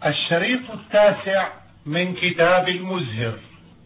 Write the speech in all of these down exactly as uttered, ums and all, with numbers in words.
الشريط التاسع من كتاب المزهر.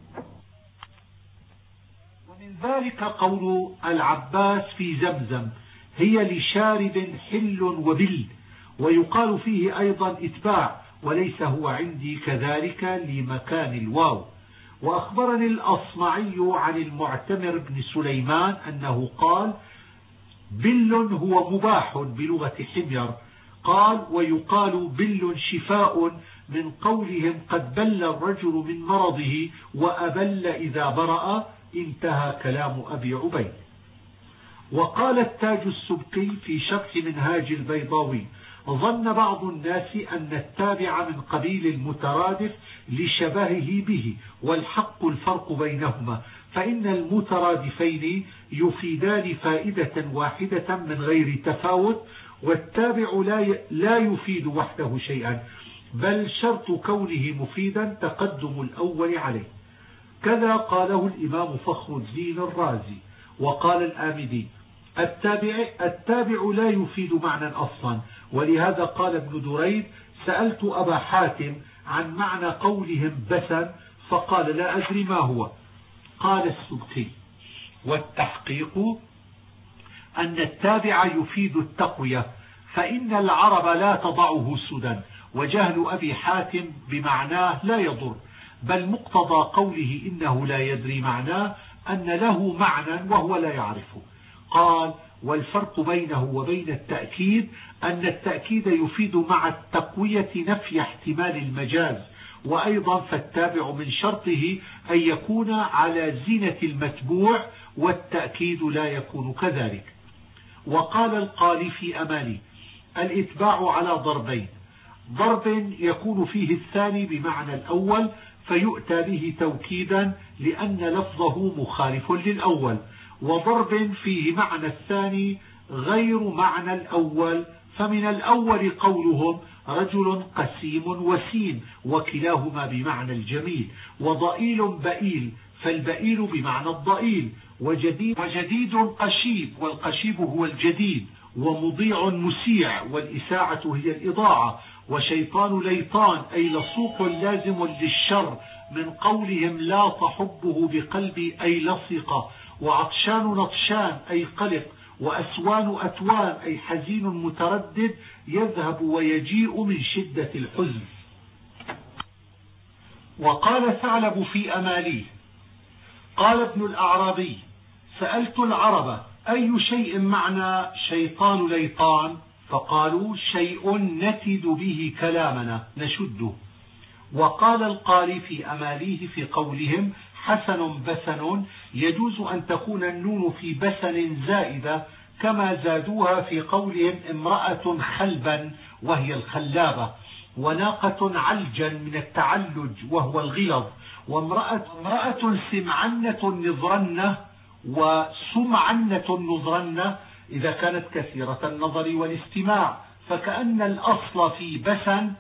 ومن ذلك قول العباس في زمزم: هي لشارب حل وبل. ويقال فيه أيضا اتباع، وليس هو عندي كذلك لمكان الواو. وأخبرني الأصمعي عن المعتمر بن سليمان أنه قال: بل هو مباح بلغة حمير. قال: ويقال بل شفاء من قولهم قد بل الرجل من مرضه وأبل إذا برأ. انتهى كلام أبي عبيد. وقال التاج السبقي في شرح منهاج البيضاوي: ظن بعض الناس أن التابع من قبيل المترادف لشبهه به، والحق الفرق بينهما، فإن المترادفين يفيدان فائدة واحدة من غير تفاوت، والتابع لا يفيد وحده شيئا، بل شرط كونه مفيدا تقدم الأول عليه. كذا قاله الإمام فخر الدين الرازي. وقال الآمدي: التابع, التابع لا يفيد معنى أصلا. ولهذا قال ابن دريد: سألت أبا حاتم عن معنى قولهم بسا فقال: لا أدري ما هو. قال السبكي: والتحقيق أن التابع يفيد التقوية، فإن العرب لا تضعه سدى، وجهل أبي حاتم بمعناه لا يضر، بل مقتضى قوله إنه لا يدري معناه أن له معنى وهو لا يعرفه. قال: والفرق بينه وبين التأكيد أن التأكيد يفيد مع التقوية نفي احتمال المجاز، وأيضا فالتابع من شرطه أن يكون على زينة المتبوع، والتأكيد لا يكون كذلك. وقال القالي في أمالي: الإتباع على ضربين: ضرب يكون فيه الثاني بمعنى الأول فيؤتى به توكيدا لأن لفظه مخالف للأول، وضرب فيه معنى الثاني غير معنى الأول، فمن الأول قولهم رجل قسيم وسيم، وكلاهما بمعنى الجميل، وضئيل بئيل، فالبئيل بمعنى الضئيل، وجديد, وجديد قشيب، والقشيب هو الجديد، ومضيع مسيع، والإساعة هي الإضاعة، وشيطان ليطان أي لصوق لازم للشر، من قولهم لا تحبه بقلبي أي لصق، وعطشان نطشان أي قلق، وأسوان أتوان أي حزين متردد يذهب ويجيء من شدة الحزن. وقال ثعلب في أماليه: قال ابن الأعرابي: سألت العرب أي شيء معنى شيطان ليطان؟ فقالوا: شيء نتد به كلامنا نشده. وقال القاري في أماليه في قولهم حسن بسن: يجوز أن تكون النون في بسن زائدة، كما زادوها في قولهم امرأة خلبا وهي الخلابة، وناقة علجا من التعلج وهو الغلظ، وامرأة امرأة سمعنة نظرنة وسمعنة نظرنة إذا كانت كثيرة النظر والاستماع، فكأن الأصل في بسن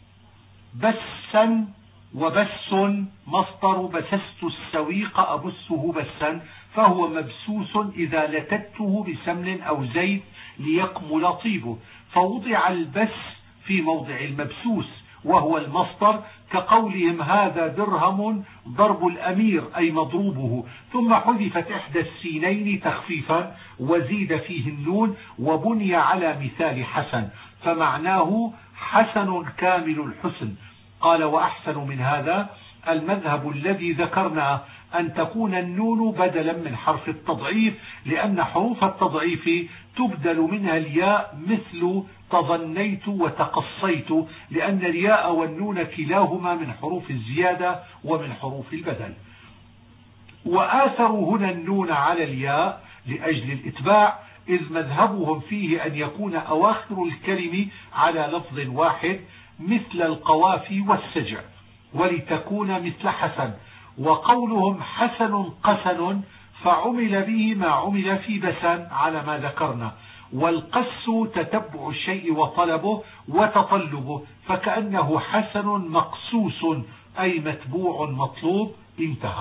بسا وبس مصدر بسست السويق أبسه بسا، فهو مبسوس إذا لتته بسمن أو زيت ليكمل طيبه، فوضع البس في موضع المبسوس وهو المصدر، كقولهم هذا درهم ضرب الأمير أي مضروبه، ثم حذفت إحدى السينين تخفيفا وزيد فيه النون وبني على مثال حسن، فمعناه حسن كامل الحسن. قال: وأحسن من هذا المذهب الذي ذكرنا، أن تكون النون بدلا من حرف التضعيف، لأن حروف التضعيف تبدل منها الياء، مثل تظنيت وتقصيت، لأن الياء والنون كلاهما من حروف الزيادة ومن حروف البدل. وآثروا هنا النون على الياء لأجل الإتباع، إذ مذهبهم فيه أن يكون أواخر الكلم على لفظ واحد مثل القوافي والسجع، ولتكون مثل حسن. وقولهم حسن قسن فعمل به ما عمل في بسن على ما ذكرنا، والقس تتبع الشيء وطلبه وتطلبه، فكأنه حسن مقسوس أي متبوع مطلوب. انتهى.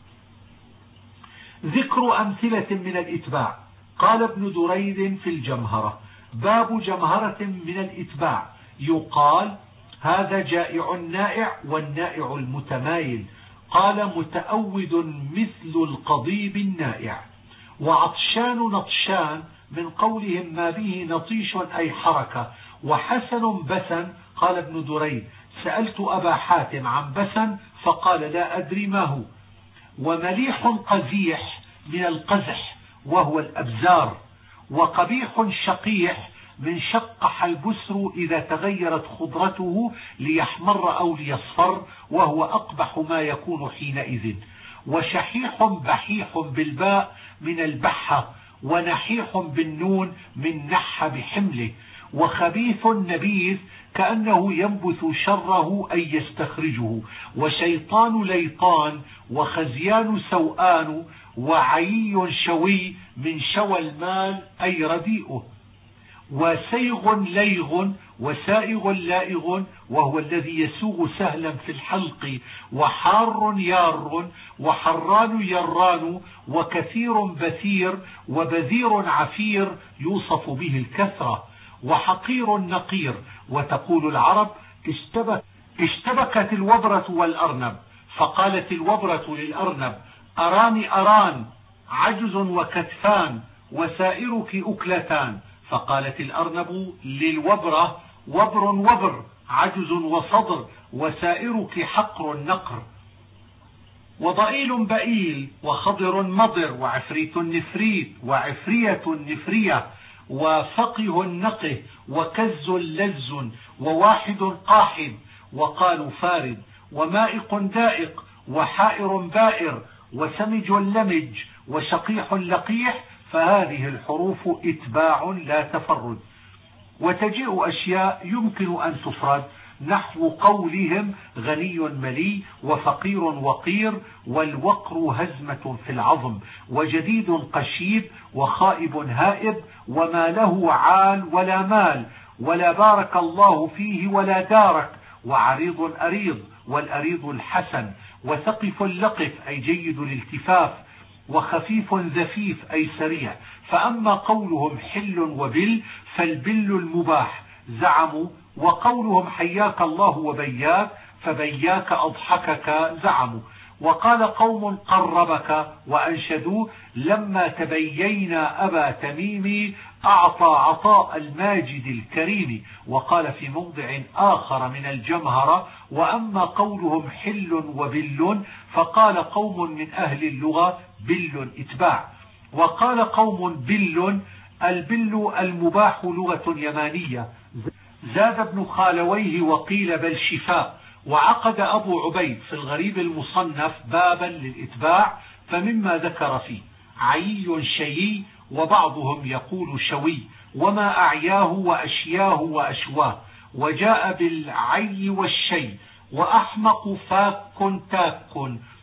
ذكر أمثلة من الإتباع. قال ابن دريد في الجمهرة: باب جمهرة من الإتباع، يقال هذا جائع نائع والنائع المتمايل. قال متأود مثل القضيب النائع. وعطشان نطشان من قولهم ما به نطيش أي حركة. وحسن بسن قال ابن دريد سألت أبا حاتم عن بسن فقال لا أدري ما هو. ومليح قزيح من القزح وهو الأبزار. وقبيح شقيح من شقح البسر إذا تغيرت خضرته ليحمر أو ليصفر وهو أقبح ما يكون حينئذ. وشحيح بحيح بالباء من البحة. ونحيح بالنون من نح بحمله. وخبيث نبيذ كأنه ينبث شره أي يستخرجه. وشيطان ليطان. وخزيان سوآن. وعيي شوي من شوى المال أي رديئه. وسيغ ليغ. وسائغ لائغ وهو الذي يسوغ سهلا في الحلق. وحار يار. وحران يران. وكثير بثير. وبذير عفير يوصف به الكثرة. وحقير نقير. وتقول العرب اشتبك اشتبكت الوبرة والأرنب فقالت الوبرة للأرنب أران أران عجز وكتفان وسائرك أكلتان فقالت الأرنب للوبرة وبر وبر عجز وصدر وسائرك حقر نقر. وضئيل بئيل. وخضر مضر. وعفريت نفريت. وعفرية نفرية. وفقه نقه. وكز لز. وواحد قاحد. وقالوا فارد. ومائق دائق. وحائر بائر. وسمج لمج. وشقيح لقيح. فهذه الحروف اتباع لا تفرد. وتجيء أشياء يمكن أن تفرد نحو قولهم غني ملي. وفقير وقير. والوقر هزمة في العظم. وجديد قشيب. وخائب هائب. وما له عال ولا مال. ولا بارك الله فيه ولا دارك. وعريض أريض. والأريض الحسن. وثقف لقف أي جيد الالتفاف. وخفيف ذفيف أي سريع. فأما قولهم حل وبل فالبل المباح زعموا. وقولهم حياك الله وبياك فبياك أضحكك زعموا. وقال قوم قربك وأنشدوا لما تبيينا أبا تميم أعطى عطاء الماجد الكريم. وقال في موضع آخر من الجمهرة وأما قولهم حل وبل فقال قوم من أهل اللغة بل إتباع. وقال قوم بل البل المباح لغة يمانية. زاد ابن خالويه وقيل بل شفاء. وعقد أبو عبيد في الغريب المصنف بابا للإتباع فمما ذكر فيه عيي شيي. وبعضهم يقول شوي. وما أعياه وأشياه وأشواه. وجاء بالعي والشي. وأحمق فاك تاك.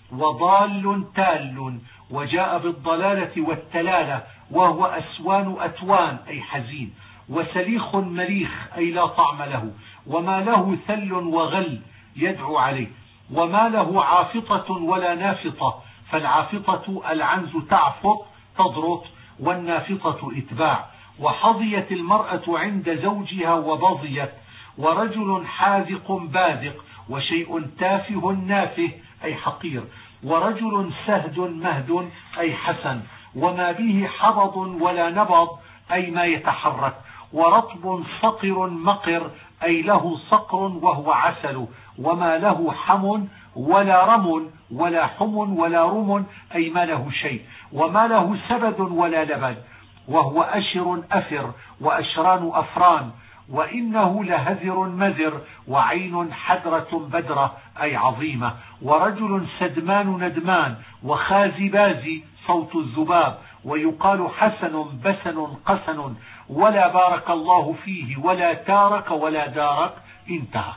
وضال تال. وجاء بالضلالة والتلالة وهو أسوان أتوان أي حزين. وسليخ مليخ أي لا طعم له. وما له ثل وغل يدعو عليه. وما له عافطة ولا نافطة فالعافطة العنز تعفط تضرط والنافطة إتباع. وحظيت المرأة عند زوجها وبضيت. ورجل حاذق باذق. وشيء تافه نافه أي حقير. ورجل سهد مهد أي حسن. وما به حبض ولا نبض أي ما يتحرك. ورطب صقر مقر أي له صقر وهو عسل. وما له حم ولا رم ولا حم ولا رم أي ما له شيء. وما له سبد ولا لبد وهو أشر أفر. وأشران أفران. وإنه لهذر مذر. وعين حدرة بدرة أي عظيمة. ورجل سدمان ندمان. وخازي بازي صوت الذباب. ويقال حسن بسن قسن. ولا بارك الله فيه ولا تارك ولا دارك انتهى.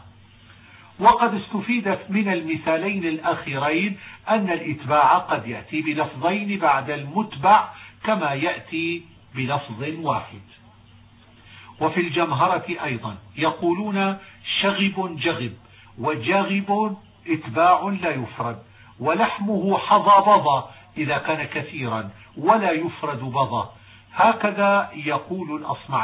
وقد استفيد من المثالين الأخيرين أن الإتباع قد يأتي بلفظين بعد المتبع كما يأتي بلفظ واحد. وفي الجمهرة أيضا يقولون شغب جغب. وجاغب إتباع لا يفرد. ولحمه حظى إذا كان كثيرا ولا يفرد بضا. هكذا يقول الأصمعي.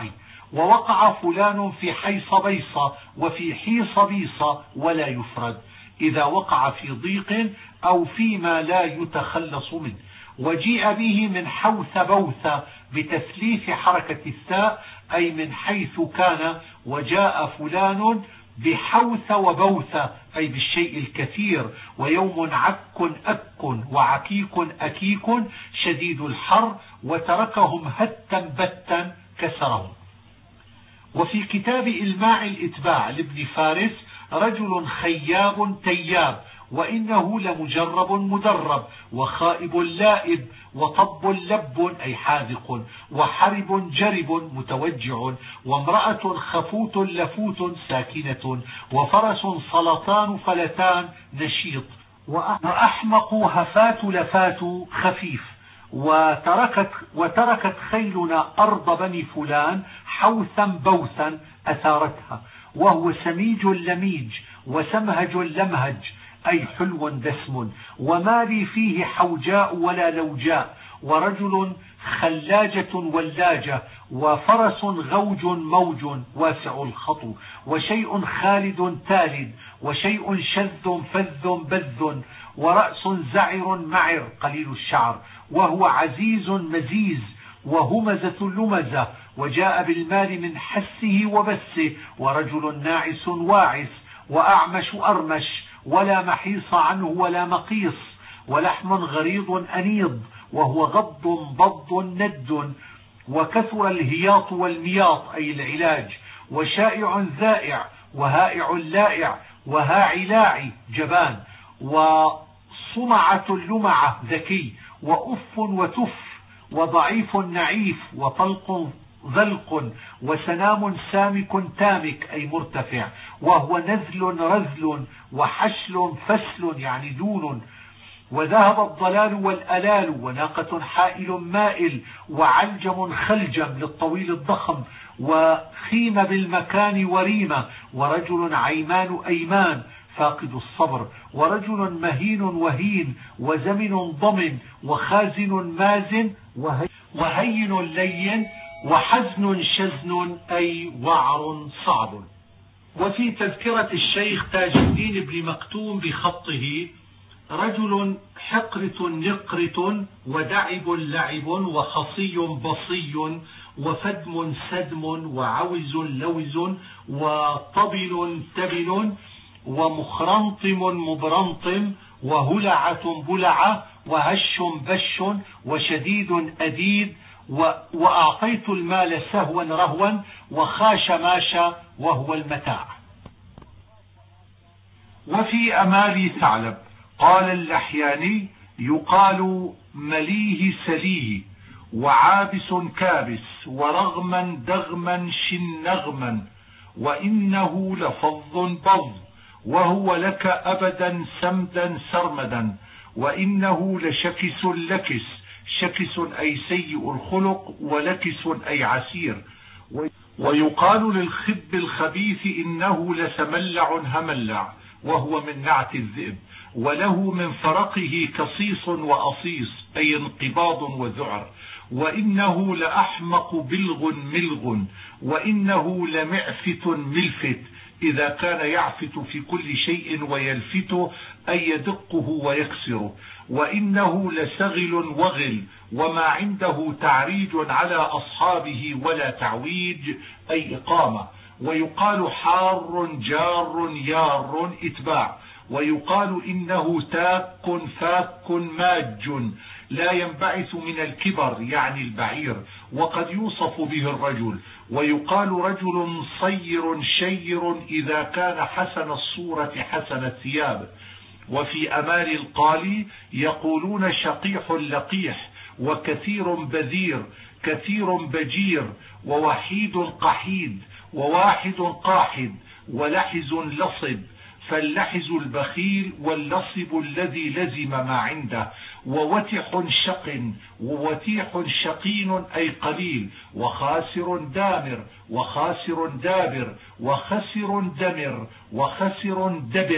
ووقع فلان في حيص بيصة وفي حيص بيصة ولا يفرد إذا وقع في ضيق أو فيما لا يتخلص منه. وجيء به من حوث بوث بتثليث حركة الثاء أي من حيث كان. وجاء فلان بحوث وبوث أي بالشيء الكثير. ويوم عك أك وعكيك أكيك شديد الحر وتركهم هتا بتا كسرهم. وفي كتاب إلماع الإتباع لابن فارس رجل خياب تياب وإنه لمجرب مدرب وخائب لائب وطب لب أي حاذق وحرب جرب متوجع وامرأة خفوت لفوت ساكنة وفرس سلطان فلتان نشيط وأحمق هفات لفات خفيف. وتركت, وتركت خيلنا أرض بني فلان حوثا بوثا أثارتها وهو سميج لميج وسمهج لمهج أي حلو دسم. وما لي فيه حوجاء ولا لوجاء ورجل خلاجة ولاجة وفرس غوج موج واسع الخطو وشيء خالد تالد وشيء شذ فذ بذ ورأس زعر معر قليل الشعر وهو عزيز مزيز وهمزة لمزة. وجاء بالمال من حسه وبسه ورجل ناعس واعس وأعمش أرمش ولا محيص عنه ولا مقيص ولحم غريض أنيض وهو غض بض ند وكثر الهياط والمياط أي العلاج وشائع ذائع وهائع لائع وهاعي لاعي جبان وصمعة لمعة ذكي وأف وتف وضعيف نعيف وطلق ذلق وسنام سامك تامك أي مرتفع وهو نذل رذل وحشل فسل يعني دون. وذهب الضلال والألال وناقة حائل مائل وعلجم خلجم للطويل الضخم وخيم بالمكان وريمة ورجل عيمان أيمان فاقد الصبر ورجل مهين وهين وزمن ضمن وخازن مازن وهين لين وحزن شزن أي وعر صعب. وفي تذكرة الشيخ تاج الدين بن مكتوم بخطه رجل حقرة نقرة ودعب لعب وخصي بصي وفدم سدم وعوز لوز وطبل تبل ومخرنطم مبرنطم وهلعة بلعة وهش بش وشديد أديد وأعطيت المال سهوا رهوا وخاش ماشا وهو المتاع. وفي أمالي ثعلب قال اللحياني يقال مليه سليه وعابس كابس ورغما دغما شنغما وإنه لفظ بظ وهو لك أبدا سمدا سرمدا وإنه لشكس لكس شكس أي سيء الخلق ولكس أي عسير. ويقال للخب الخبيث إنه لسملع هملع وهو من نعت الذئب وله من فرقه كصيص وأصيص أي انقباض وذعر وإنه لأحمق بلغ ملغ وإنه لمعفت ملفت إذا كان يعفت في كل شيء ويلفت أي يدقه ويكسره وإنه لسغل وغل وما عنده تعريج على أصحابه ولا تعويج أي إقامة. ويقال حار جار يار إتباع ويقال إنه تاك فاك ماج لا ينبعث من الكبر يعني البعير وقد يوصف به الرجل. ويقال رجل صير شير إذا كان حسن الصورة حسن الثياب. وفي أمال القالي يقولون شقيح لقيح وكثير بذير كثير بجير ووحيد قحيد وواحد قاحد ولحز لصب فاللحز البخيل واللصب الذي لزم ما عنده ووتح شق ووتيح شقين أي قليل وخاسر دامر وخاسر دابر وخسر دمر وخسر دبر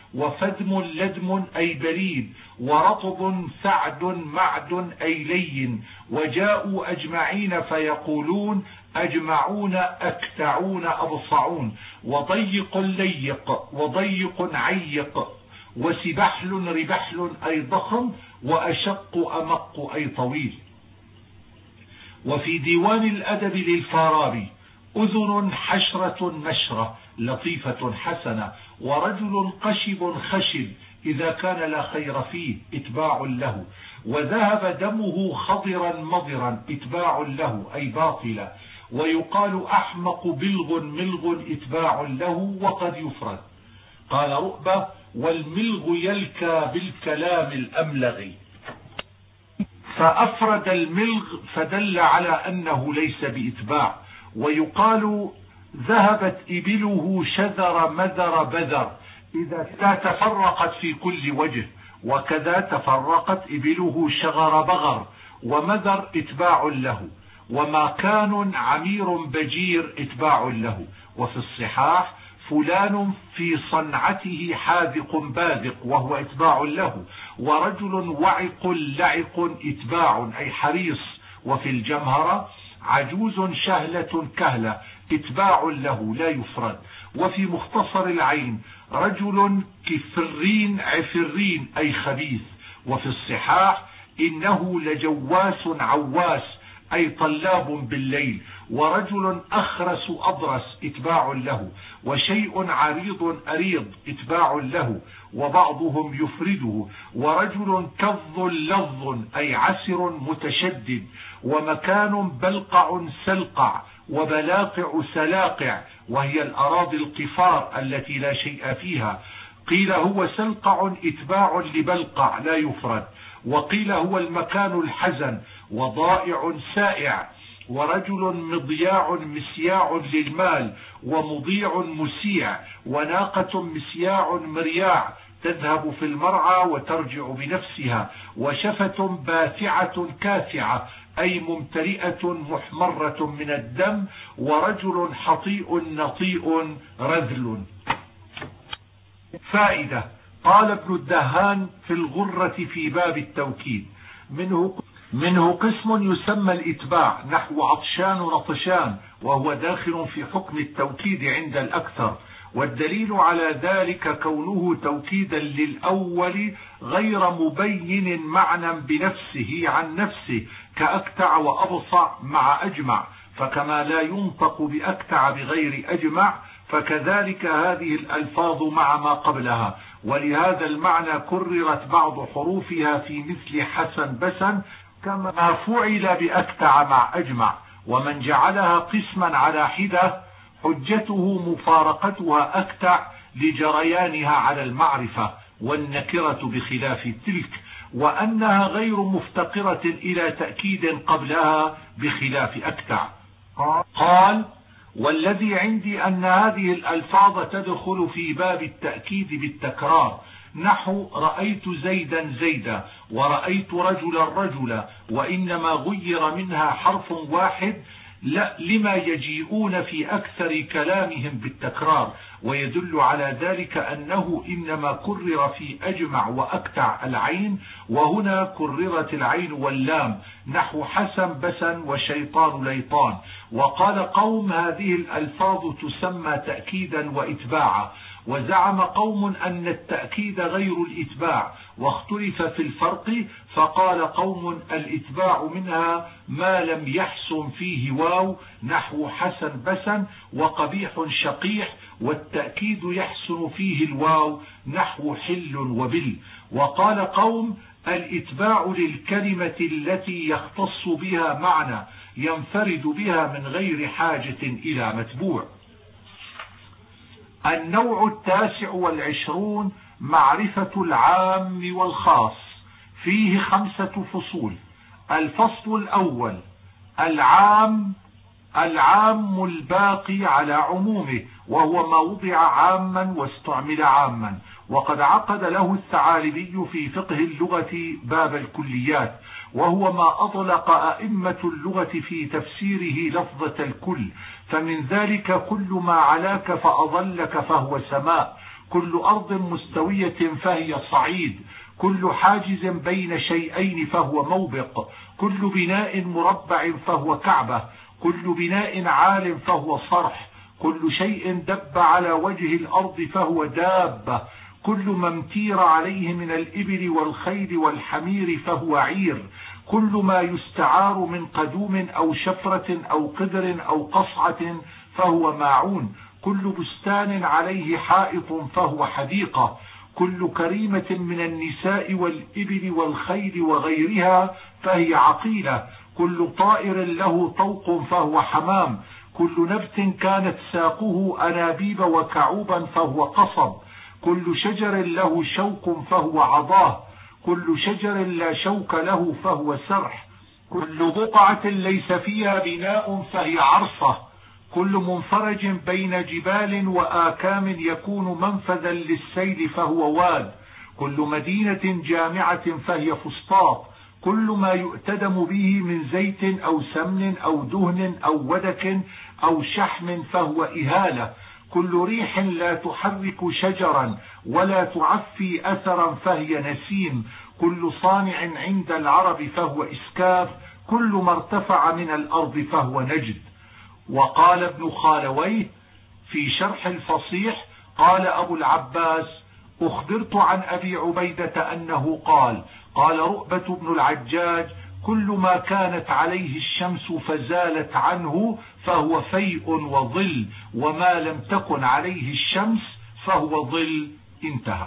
وفدم لدم أي بريد، ورطب سعد معد أي لين. وجاءوا أجمعين فيقولون أجمعون أكتعون أبصعون. وضيق ليق وضيق عيق. وسبحل ربحل أي ضخم، وأشق أمق أي طويل. وفي ديوان الأدب للفارابي أذن حشرة مشرة لطيفة حسنة، ورجل قشب خشب إذا كان لا خير فيه إتباع له. وذهب دمه خضرا مضرا إتباع له أي باطلا. ويقال أحمق بلغ ملغ إتباع له وقد يفرد. قال رؤبة والملغ يلكى بالكلام الأملغ، فأفرد الملغ فدل على أنه ليس بإتباع. ويقال ذهبت إبله شذر مذر بذر إذا تفرقت في كل وجه، وكذا تفرقت إبله شغر بغر. ومذر إتباع له. وما كان عمير بجير إتباع له. وفي الصحاح فلان في صنعته حاذق باذق وهو إتباع له. ورجل وعق لعق إتباع أي حريص. وفي الجمهرة عجوز شهلة كهلة إتباع له لا يفرد. وفي مختصر العين رجل كفرين عفرين أي خبيث. وفي الصحاح إنه لجواس عواس أي طلاب بالليل. ورجل أخرس أضرس إتباع له. وشيء عريض أريض إتباع له، وبعضهم يفرده. ورجل كظ لظ أي عسر متشدد. ومكان بلقع سلقع. وبلاقع سلاقع وهي الأراضي القفار التي لا شيء فيها. قيل هو سلقع إتباع لبلقع لا يفرد. وقيل هو المكان الحزن. وضائع سائع. ورجل مضياع مسياع للمال. ومضيع مسيع. وناقة مسياع مرياع تذهب في المرعى وترجع بنفسها. وشفة باتعة كافعة أي ممتلئة محمرة من الدم. ورجل حطيء نطيء رذل. فائدة. قال ابن الدهان في الغرة في باب التوكيد منه منه قسم يسمى الإتباع نحو عطشان ونطشان، وهو داخل في حكم التوكيد عند الأكثر. والدليل على ذلك كونه توكيدا للأول غير مبين معنى بنفسه عن نفسه كأكتع وأبصع مع أجمع. فكما لا ينطق بأكتع بغير أجمع، فكذلك هذه الألفاظ مع ما قبلها. ولهذا المعنى كررت بعض حروفها في مثل حسن بسن كما فعل بأكتع مع أجمع. ومن جعلها قسما على حدة حجته مفارقتها أكتع لجريانها على المعرفة، والنكرة بخلاف تلك، وأنها غير مفتقرة إلى تأكيد قبلها بخلاف أكتع. قال والذي عندي أن هذه الألفاظ تدخل في باب التأكيد بالتكرار نحو رأيت زيدا زيدا ورأيت رجلا رجلا، وإنما غير منها حرف واحد لا لما يجيئون في أكثر كلامهم بالتكرار. ويدل على ذلك أنه إنما كرر في أجمع وأكتع العين، وهنا كررت العين واللام نحو حسن بسن وشيطان ليطان. وقال قوم هذه الألفاظ تسمى تأكيدا وإتباعا. وزعم قوم أن التأكيد غير الإتباع، واختلف في الفرق، فقال قوم الإتباع منها ما لم يحسن فيه واو نحو حسن بسن وقبيح شقيح، والتأكيد يحسن فيه الواو نحو حل وبل. وقال قوم الإتباع للكلمة التي يختص بها معنى ينفرد بها من غير حاجة إلى متبوع. النوع التاسع والعشرون معرفة العام والخاص، فيه خمسة فصول. الفصل الأول العام العام الباقي على عمومه، وهو ما وضع عاما واستعمل عاما. وقد عقد له الثعالبي في فقه اللغة باب الكليات، وهو ما أطلق أئمة اللغة في تفسيره لفظة الكل. فمن ذلك كل ما علاك فأظلك فهو سماء، كل أرض مستوية فهي صعيد، كل حاجز بين شيئين فهو موبق، كل بناء مربع فهو كعبة، كل بناء عال فهو صرح، كل شيء دب على وجه الأرض فهو دابة، كل ما امتير عليه من الإبل والخيل والحمير فهو عير، كل ما يستعار من قدوم أو شفرة أو قدر أو قصعة فهو ماعون، كل بستان عليه حائط فهو حديقة، كل كريمة من النساء والإبل والخيل وغيرها فهي عقيلة، كل طائر له طوق فهو حمام، كل نبت كانت ساقه أنابيب وكعوبا فهو قصب، كل شجر له شوك فهو عضاه، كل شجر لا شوك له فهو سرح، كل بقعة ليس فيها بناء فهي عرصة، كل منفرج بين جبال وآكام يكون منفذا للسيل فهو واد، كل مدينة جامعة فهي فسطاط، كل ما يؤتدم به من زيت أو سمن أو دهن أو ودك أو شحم فهو إهالة، كل ريح لا تحرك شجرا ولا تعفي أثرا فهي نسيم، كل صانع عند العرب فهو إسكاف، كل ما ارتفع من الأرض فهو نجد. وقال ابن خالويه في شرح الفصيح قال أبو العباس: أخبرت عن أبي عبيدة أنه قال قال رؤبة بن العجاج: كل ما كانت عليه الشمس فزالت عنه فهو فيء وظل، وما لم تكن عليه الشمس فهو ظل. انتهى.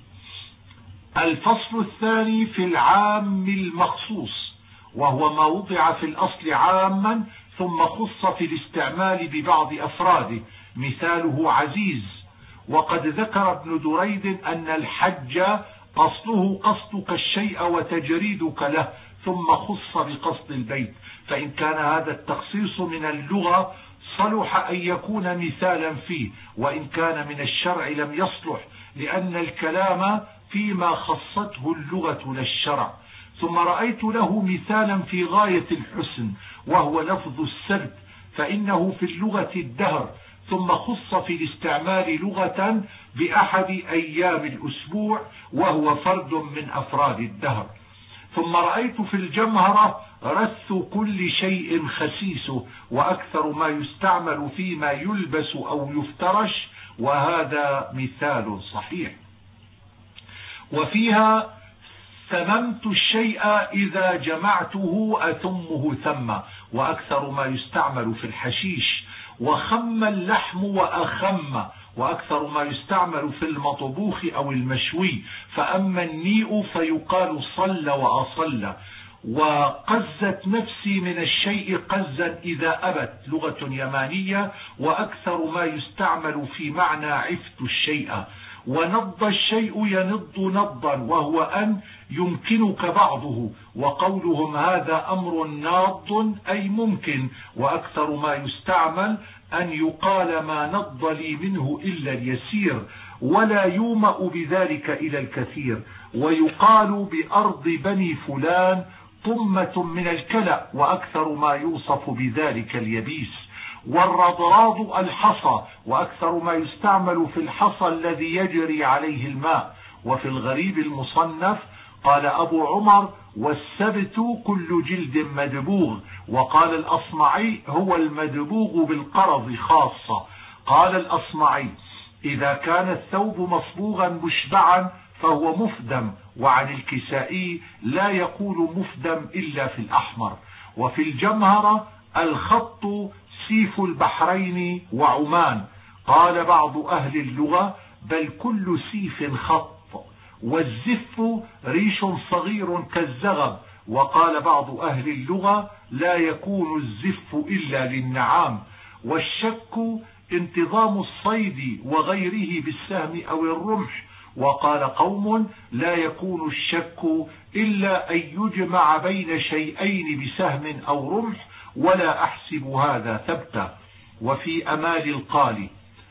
الفصل الثاني في العام المخصوص، وهو ما وضع في الأصل عاما ثم خص في الاستعمال ببعض أفراده، مثاله عزيز. وقد ذكر ابن دريد أن الحج أصله قصدك الشيء وتجريدك له، ثم خص بقصد البيت، فإن كان هذا التخصيص من اللغة صلح أن يكون مثالا فيه، وإن كان من الشرع لم يصلح، لأن الكلام فيما خصته اللغة للشرع. ثم رأيت له مثالا في غاية الحسن، وهو لفظ السبت، فإنه في اللغة الدهر، ثم خص في الاستعمال لغة بأحد أيام الأسبوع، وهو فرد من أفراد الدهر. ثم رأيت في الجمهرة رث كل شيء خسيسه، وأكثر ما يستعمل فيما يلبس أو يفترش، وهذا مثال صحيح. وفيها ثممت الشيء إذا جمعته أثمه ثم، وأكثر ما يستعمل في الحشيش. وخم اللحم وأخم، وأكثر ما يستعمل في المطبوخ أو المشوي. فأما النيء فيقال صل وأصل. وقزت نفسي من الشيء قزا إذا أبت، لغة يمانية، وأكثر ما يستعمل في معنى عفت الشيء. ونض الشيء ينض نضا، وهو أن يمكنك بعضه، وقولهم هذا أمر ناض أي ممكن. وأكثر ما يستعمل أن يقال ما نض لي منه إلا اليسير، ولا يومأ بذلك إلى الكثير. ويقال بأرض بني فلان طمة من الكلأ، وأكثر ما يوصف بذلك اليبيس. والرضراض الحصى، وأكثر ما يستعمل في الحصى الذي يجري عليه الماء. وفي الغريب المصنف قال أبو عمر: والسبت كل جلد مدبوغ. وقال الأصمعي: هو المدبوغ بالقرض خاصة. قال الأصمعي: إذا كان الثوب مصبوغا مشبعا فهو مفدم. وعن الكسائي: لا يقول مفدم إلا في الأحمر. وفي الجمهرة: الخط سيف البحرين وعمان. قال بعض أهل اللغة: بل كل سيف خط. والزف ريش صغير كالزغب. وقال بعض أهل اللغة: لا يكون الزف إلا للنعام. والشك انتظام الصيد وغيره بالسهم أو الرمح. وقال قوم: لا يكون الشك إلا أن يجمع بين شيئين بسهم أو رمح، ولا أحسب هذا ثبتا. وفي أمال القال: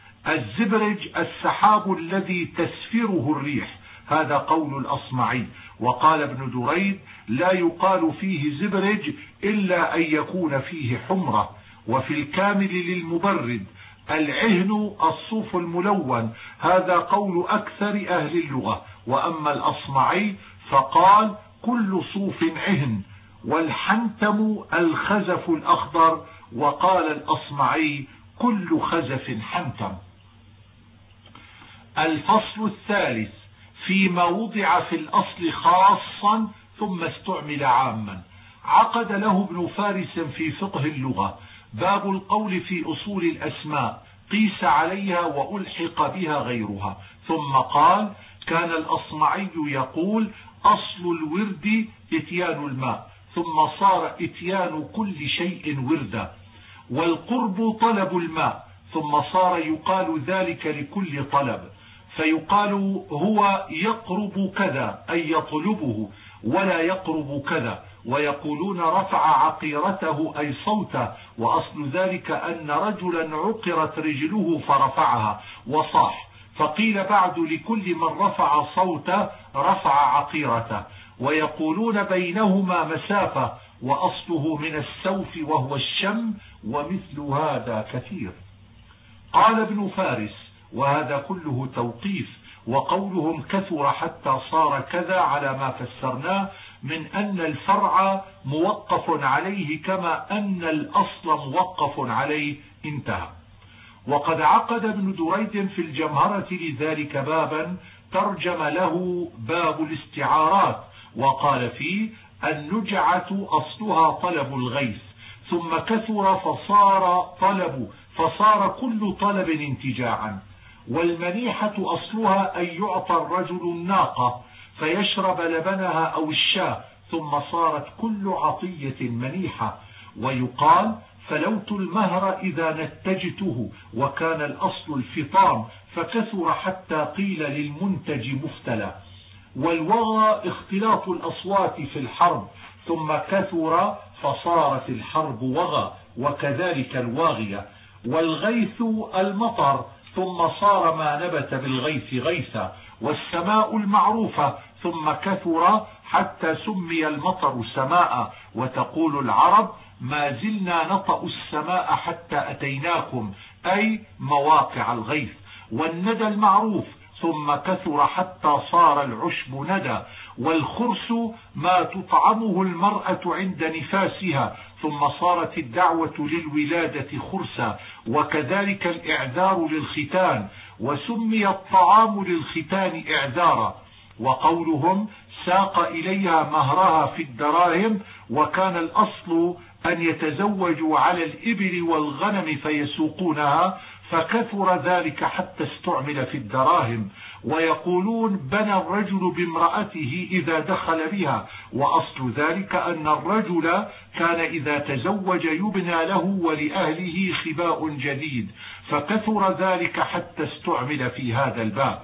الزبرج السحاب الذي تسفره الريح. هذا قول الأصمعي. وقال ابن دريد: لا يقال فيه زبرج إلا أن يكون فيه حمرة. وفي الكامل للمبرد: العهن الصوف الملون، هذا قول أكثر أهل اللغة. وأما الأصمعي فقال كل صوف عهن، والحنتم الخزف الأخضر، وقال الأصمعي كل خزف حنتم. الفصل الثالث فيما وضع في الأصل خاصا ثم استعمل عاما. عقد له ابن فارس في فقه اللغة باب القول في أصول الأسماء قيس عليها وألحق بها غيرها، ثم قال كان الأصمعي يقول أصل الورد إتيان الماء، ثم صار إتيان كل شيء وردا، والقرب طلب الماء، ثم صار يقال ذلك لكل طلب، فيقال هو يقرب كذا أي يطلبه ولا يقرب كذا، ويقولون رفع عقيرته أي صوته، وأصل ذلك أن رجلا عقرت رجله فرفعها وصاح، فقيل بعد لكل من رفع صوته رفع عقيرته. ويقولون بينهما مسافة، وأصله من السوف وهو الشم، ومثل هذا كثير. قال ابن فارس وهذا كله توقيف، وقولهم كثر حتى صار كذا على ما فسرناه من أن الفرع موقف عليه كما أن الأصل موقف عليه، انتهى. وقد عقد ابن دريد في الجمهرة لذلك بابا ترجم له باب الاستعارات، وقال فيه النجعة أصلها طلب الغيث، ثم كثر فصار طلب فصار كل طلب انتجاعا. والمنيحة أصلها أن يعطى الرجل الناقة فيشرب لبنها أو الشاة، ثم صارت كل عطية منيحة. ويقال فلوت المهر إذا نتجته، وكان الأصل الفطام فكثر حتى قيل للمنتج مفتلى. والوغى اختلاط الأصوات في الحرب، ثم كثر فصارت الحرب وغى، وكذلك الواغية. والغيث المطر، ثم صار ما نبت بالغيث غيثا. والسماء المعروفة، ثم كثر حتى سمي المطر سماء. وتقول العرب ما زلنا نطأ السماء حتى أتيناكم، أي مواقع الغيث. والندى المعروف، ثم كثر حتى صار العشب ندى. والخرس ما تطعمه المرأة عند نفاسها، ثم صارت الدعوة للولادة خرسا. وكذلك الإعذار للختان، وسمي الطعام للختان إعذارا. وقولهم ساق إليها مهرها في الدراهم، وكان الأصل أن يتزوجوا على الإبل والغنم فيسوقونها، فكثر ذلك حتى استعمل في الدراهم. ويقولون بنى الرجل بامرأته إذا دخل بها، وأصل ذلك أن الرجل كان إذا تزوج يبنى له ولأهله خباء جديد، فكثر ذلك حتى استعمل في هذا الباب.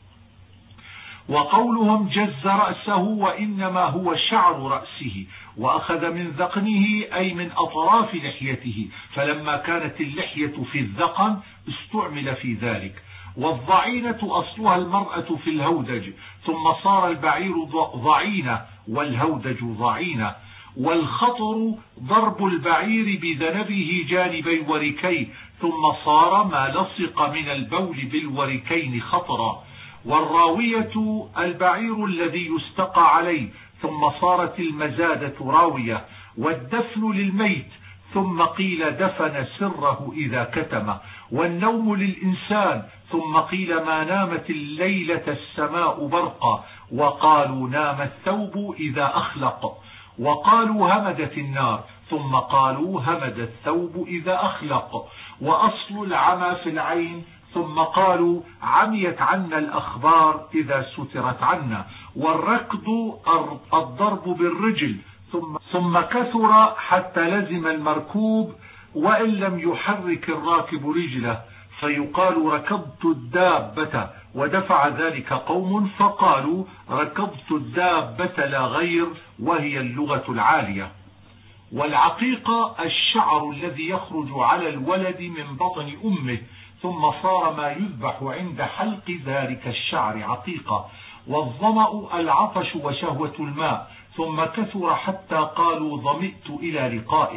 وقولهم جز رأسه، وإنما هو شعر رأسه، وأخذ من ذقنه أي من أطراف لحيته، فلما كانت اللحية في الذقن استعمل في ذلك. والضعينة أصلها المرأة في الهودج، ثم صار البعير ضعينة والهودج ضعينة. والخطر ضرب البعير بذنبه جانبي وركيه، ثم صار ما لصق من البول بالوركين خطرا. والراوية البعير الذي يستقى عليه، ثم صارت المزادة راوية. والدفن للميت، ثم قيل دفن سره إذا كتم. والنوم للإنسان، ثم قيل ما نامت الليلة السماء برقا، وقالوا نام الثوب إذا أخلق. وقالوا همدت النار، ثم قالوا همد الثوب إذا أخلق. وأصل العمى في العين، ثم قالوا عميت عنا الأخبار إذا سترت عنا. والركض الضرب بالرجل، ثم, ثم كثر حتى لزم المركوب وإن لم يحرك الراكب رجله، فيقال ركضت الدابة، ودفع ذلك قوم فقالوا ركضت الدابة لا غير، وهي اللغة العالية. والعقيقة الشعر الذي يخرج على الولد من بطن أمه، ثم صار ما يذبح عند حلق ذلك الشعر عقيقة. والظمأ العطش وشهوة الماء، ثم كثر حتى قالوا ظمئت إلى لقائك.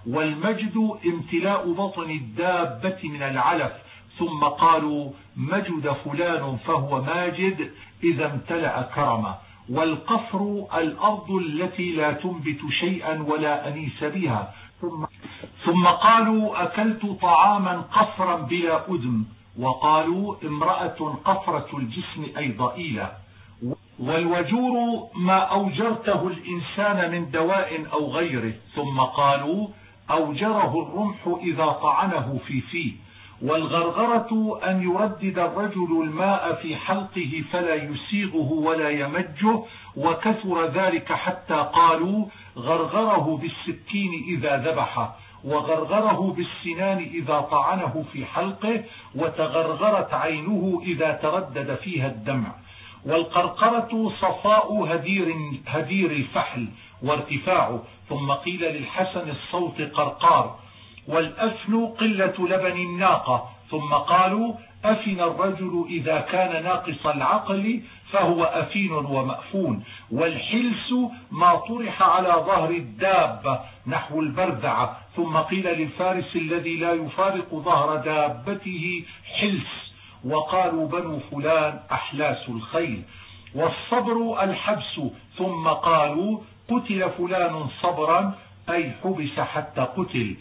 والمجد امتلاء بطن الدابة من العلف، ثم قالوا مجد فلان فهو ماجد إذا امتلأ كرمه. والقفر الأرض التي لا تنبت شيئا ولا أنيس بها. ثم, ثم قالوا أكلت طعاما قفرا بلا أدم، وقالوا امرأة قفرة الجسم أي ضئيلة. والوجور ما أوجرته الإنسان من دواء أو غيره. ثم قالوا أوجره الرمح إذا طعنه في فيه. والغرغرة أن يردد الرجل الماء في حلقه فلا يسيغه ولا يمجه، وكثر ذلك حتى قالوا غرغره بالسكين إذا ذبحه، وغرغره بالسنان إذا طعنه في حلقه، وتغرغرت عينه إذا تردد فيها الدمع. والقرقرة صفاء هدير, هدير الفحل وارتفاعه. ثم قيل للحسن الصوت قرقار. والأفن قلة لبن الناقة. ثم قالوا أفن الرجل إذا كان ناقص العقل فهو أفين ومأفون. والحلس ما طرح على ظهر الدابة نحو البرذعة. ثم قيل للفارس الذي لا يفارق ظهر دابته حلس، وقالوا بنو فلان أحلاس الخيل. والصبر الحبس. ثم قالوا قتل فلان صبرا أي حبس حتى قتل.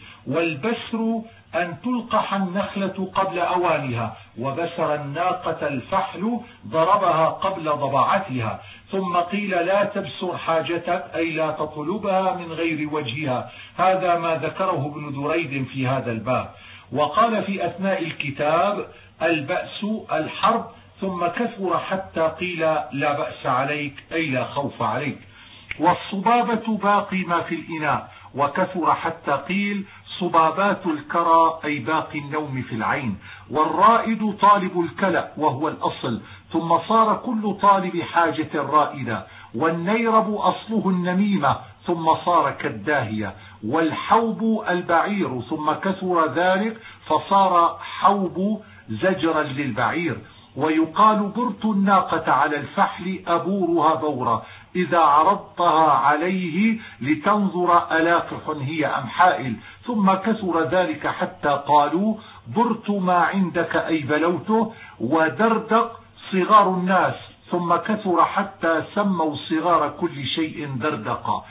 والبسر أن تلقح النخلة قبل أوانها، وبسر الناقة الفحل ضربها قبل ضبعتها. ثم قيل لا تبسر حاجتك أي لا تطلبها من غير وجهها. هذا ما ذكره ابن دريد في هذا الباب. وقال في أثناء الكتاب البأس الحرب، ثم كثر حتى قيل لا بأس عليك أي لا خوف عليك. والصبابة باقي ما في الإناء، وكثر حتى قيل صبابات الكرى أي باقي النوم في العين. والرائد طالب الكلأ وهو الأصل، ثم صار كل طالب حاجة رائدة. والنيرب أصله النميمة، ثم صار كالداهية. والحوب البعير، ثم كثر ذلك فصار حوب زجرا للبعير. ويقال برت الناقة على الفحل أبورها بورا إذا عرضتها عليه لتنظر ألاقح هي أم حائل. ثم كثر ذلك حتى قالوا برت ما عندك أي بلوته. ودردق صغار الناس، ثم كثر حتى سموا صغار كل شيء دردقا.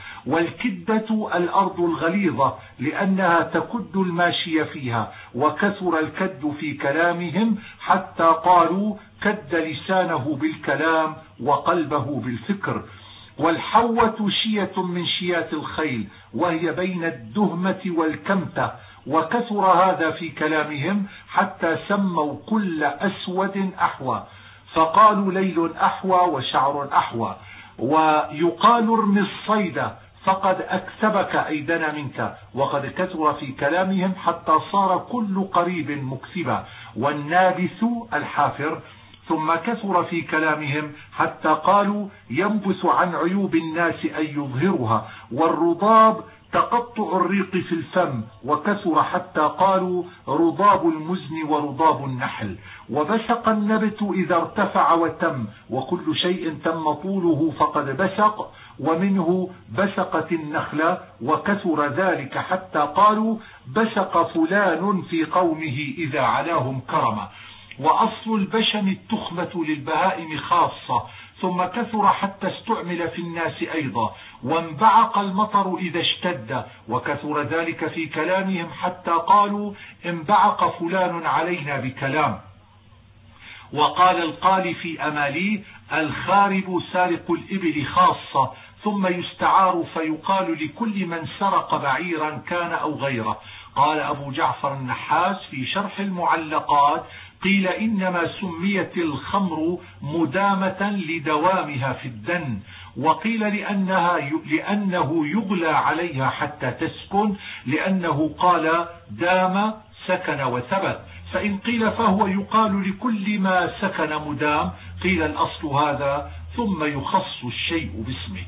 والكدة الأرض الغليظة لأنها تكد الماشي فيها، وكثر الكد في كلامهم حتى قالوا كد لسانه بالكلام وقلبه بالفكر. والحوة شية من شيات الخيل، وهي بين الدهمة والكمتة، وكثر هذا في كلامهم حتى سموا كل أسود أحوى، فقالوا ليل أحوى وشعر أحوى. ويقال ارمي الصيد فقد أكسبك أي دنا منك، وقد كثر في كلامهم حتى صار كل قريب مكسبا. والنابث الحافر. ثم كثر في كلامهم حتى قالوا ينبث عن عيوب الناس أن يظهرها. والرضاب تقطع الريق في الفم، وكثر حتى قالوا رضاب المزن ورضاب النحل. وبسق النبت إذا ارتفع وتم، وكل شيء تم طوله فقد بسق، ومنه بسقت النخلة. وكثر ذلك حتى قالوا بسق فلان في قومه إذا علاهم كرما. وأصل البشم التخمة للبهائم خاصة، ثم كثر حتى استعمل في الناس أيضا. وانبعق المطر إذا اشتد، وكثر ذلك في كلامهم حتى قالوا انبعق فلان علينا بكلام. وقال القالي في أمالي الخارب سارق الإبل خاصة، ثم يستعار فيقال لكل من سرق بعيرا كان أو غيره. قال أبو جعفر النحاس في شرح المعلقات قيل إنما سميت الخمر مدامة لدوامها في الدن، وقيل لأنها لأنه يغلى عليها حتى تسكن، لأنه قال دام سكن وثبت. فإن قيل فهو يقال لكل ما سكن مدام، قيل الأصل هذا، ثم يخص الشيء باسمه.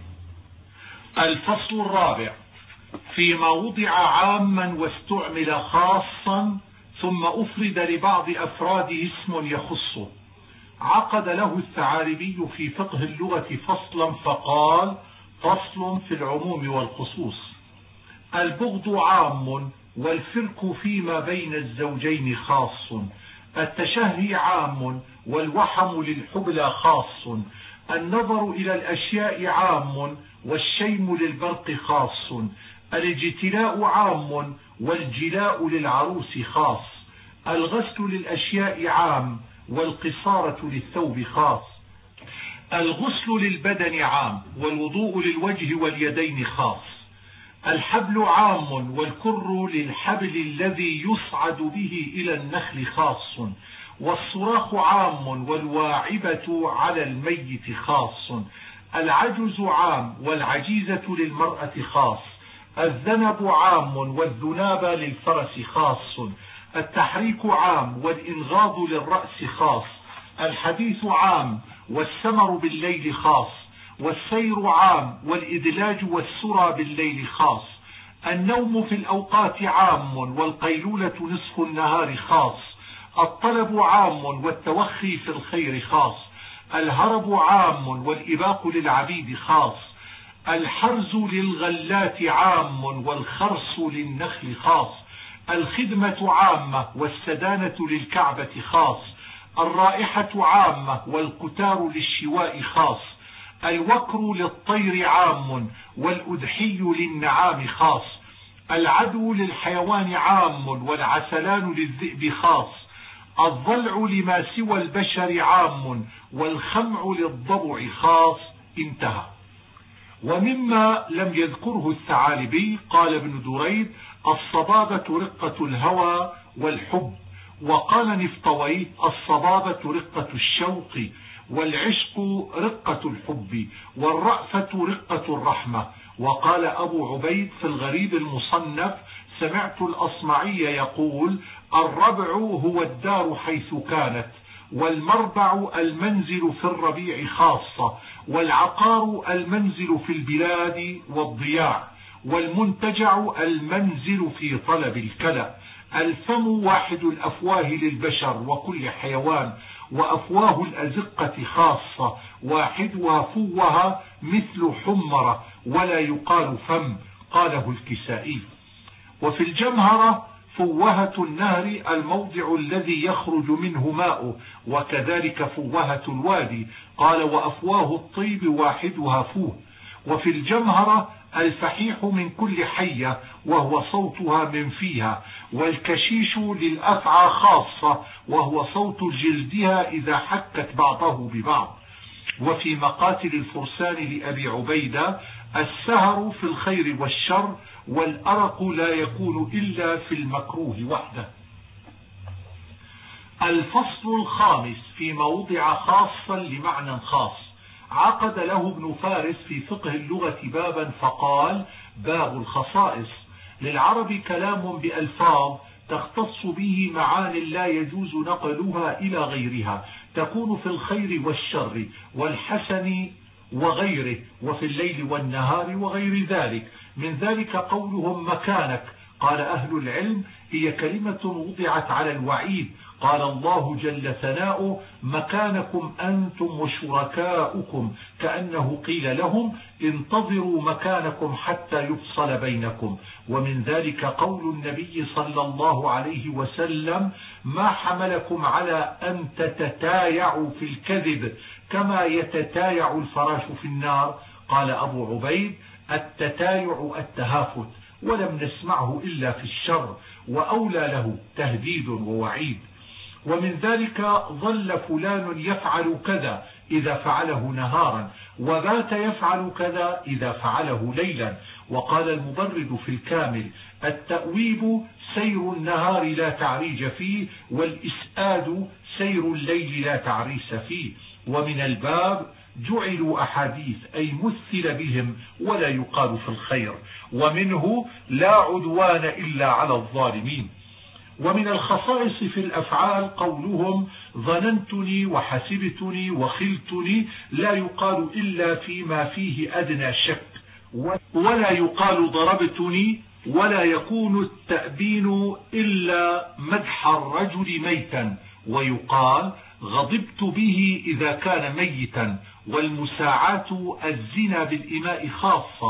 الفصل الرابع فيما وضع عاما واستعمل خاصا ثم أفرد لبعض أفراده اسم يخصه. عقد له الثعالبي في فقه اللغة فصلا فقال فصل في العموم والخصوص. البغض عام والفرق فيما بين الزوجين خاص. التشهي عام والوحم للحبلى خاص. النظر إلى الأشياء عام والشيم للبرق خاص. الاجتلاء عام والجلاء للعروس خاص. الغسل للأشياء عام والقصارة للثوب خاص. الغسل للبدن عام والوضوء للوجه واليدين خاص. الحبل عام والكر للحبل الذي يصعد به إلى النخل خاص. والصراخ عام والواعبة على الميت خاص. العجز عام والعجيزة للمرأة خاص. الذنب عام والذناب للفرس خاص. التحريك عام والإنغاض للرأس خاص. الحديث عام والسمر بالليل خاص. والسير عام والإدلاج والسرى بالليل خاص. النوم في الأوقات عام والقيلولة نصف النهار خاص. الطلب عام والتوخي في الخير خاص. الهرب عام والإباق للعبيد خاص. الحرز للغلات عام والخرص للنخل خاص. الخدمة عامة والسدانة للكعبة خاص. الرائحة عامة والقتار للشواء خاص. الوكر للطير عام والأدحي للنعام خاص. العدو للحيوان عام والعسلان للذئب خاص. الضلع لما سوى البشر عام والخمع للضبع خاص. انتهى. ومما لم يذكره الثعالبي قال ابن دريد: الصبابة رقة الهوى والحب. وقال نفطوي: الصبابة رقة الشوق، والعشق رقة الحب، والرأفة رقة الرحمة. وقال أبو عبيد في الغريب المصنف: سمعت الأصمعي يقول: الربع هو الدار حيث كانت، والمربع المنزل في الربيع خاصة، والعقار المنزل في البلاد والضياع، والمنتجع المنزل في طلب الكلى. الفم واحد الأفواه للبشر وكل حيوان، وأفواه الأزقة خاصة، واحدها فوها مثل حمرة ولا يقال فم. قاله الكسائي. وفي الجمهرة: فوهة النهر الموضع الذي يخرج منه ماءه، وكذلك فوهة الوادي. قال: وأفواه الطيب واحدها فوه. وفي الجمهرة: الفحيح من كل حية وهو صوتها من فيها، والكشيش للأفعى خاصة وهو صوت جلدها إذا حكت بعضه ببعض. وفي مقاتل الفرسان لأبي عبيدة: السهر في الخير والشر، والأرق لا يكون إلا في المكروه وحده. الفصل الخامس في موضع خاصا لمعنى خاص. عقد له ابن فارس في فقه اللغة بابا فقال: باب الخصائص. للعرب كلام بألفاظ تختص به معان لا يجوز نقلها إلى غيرها، تكون في الخير والشر والحسن وغيره، وفي الليل والنهار وغير ذلك. من ذلك قولهم مكانك. قال أهل العلم: هي كلمة وضعت على الوعيد. قال الله جل ثناؤه: مكانكم أنتم وشركاؤكم، كأنه قيل لهم: انتظروا مكانكم حتى يفصل بينكم. ومن ذلك قول النبي صلى الله عليه وسلم: ما حملكم على أن تتتايعوا في الكذب كما يتتايع الفراش في النار؟ قال أبو عبيد: التتايع التهافت، ولم نسمعه إلا في الشر، وأولى له تهديد ووعيد. ومن ذلك: ظل فلان يفعل كذا إذا فعله نهارا، وبات يفعل كذا إذا فعله ليلا. وقال المبرد في الكامل: التأويب سير النهار لا تعريج فيه، والإسآد سير الليل لا تعريس فيه. ومن الباب: جعلوا أحاديث، أي مثل بهم ولا يقال في الخير. ومنه: لا عدوان إلا على الظالمين. ومن الخصائص في الأفعال قولهم: ظننتني وحسبتني وخلتني، لا يقال إلا فيما فيه أدنى شك. ولا يقال ضربتني، ولا يكون التأبين إلا مدح الرجل ميتا. ويقال: غضبت به إذا كان ميتا. والمساعاة الزنا بالإماء خاصة،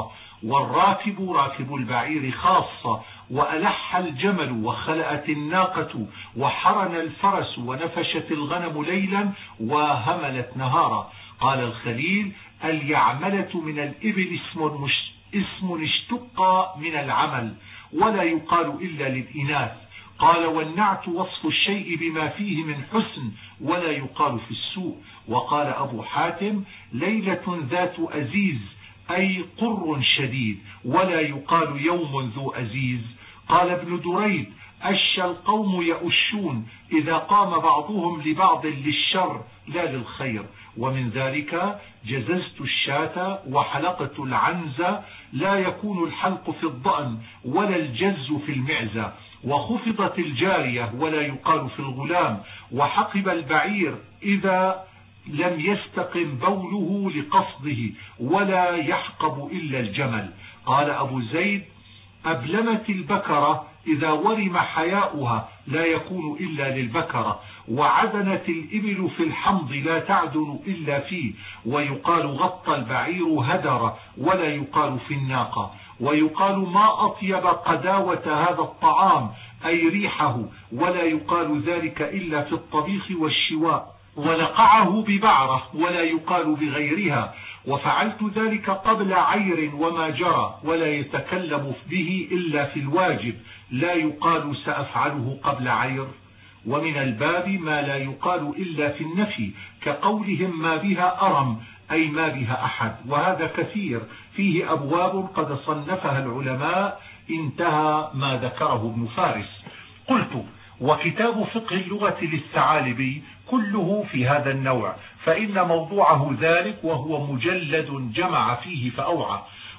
والراكب راكب البعير خاصة، وألح الجمل وخلأت الناقة وحرن الفرس ونفشت الغنم ليلا وهملت نهارا. قال الخليل: اليعملة من الإبل اسم, اسم اشتق من العمل ولا يقال إلا للإناث. قال: والنعت وصف الشيء بما فيه من حسن ولا يقال في السوء. وقال أبو حاتم: ليلة ذات أزيز أي قر شديد ولا يقال يوم ذو أزيز. قال ابن دريد: أش القوم يؤشون إذا قام بعضهم لبعض للشر لا للخير. ومن ذلك جززت الشاة وحلقت العنزة، لا يكون الحلق في الضأن ولا الجز في المعزة. وخفضت الجارية ولا يقال في الغلام. وحقب البعير إذا لم يستقم بوله لقصده ولا يحقب إلا الجمل. قال أبو زيد: أبلمت البكرة إذا ورم حياؤها لا يكون إلا للبكرة. وعدنت الإبل في الحمض لا تعدن إلا فيه. ويقال غطى البعير هدر ولا يقال في الناقة. ويقال ما أطيب قداوة هذا الطعام أي ريحه ولا يقال ذلك إلا في الطبيخ والشواء. ولقعه ببعرة ولا يقال بغيرها. وفعلت ذلك قبل عير وما جرى ولا يتكلم به إلا في الواجب لا يقال سأفعله قبل عير. ومن الباب ما لا يقال إلا في النفي كقولهم ما بها أرم أي ما بها أحد، وهذا كثير فيه أبواب قد صنفها العلماء. انتهى ما ذكره ابن فارس. قلت: وكتاب فقه اللغة للثعالبي كله في هذا النوع، فإن موضوعه ذلك وهو مجلد جمع فيه فأوعى.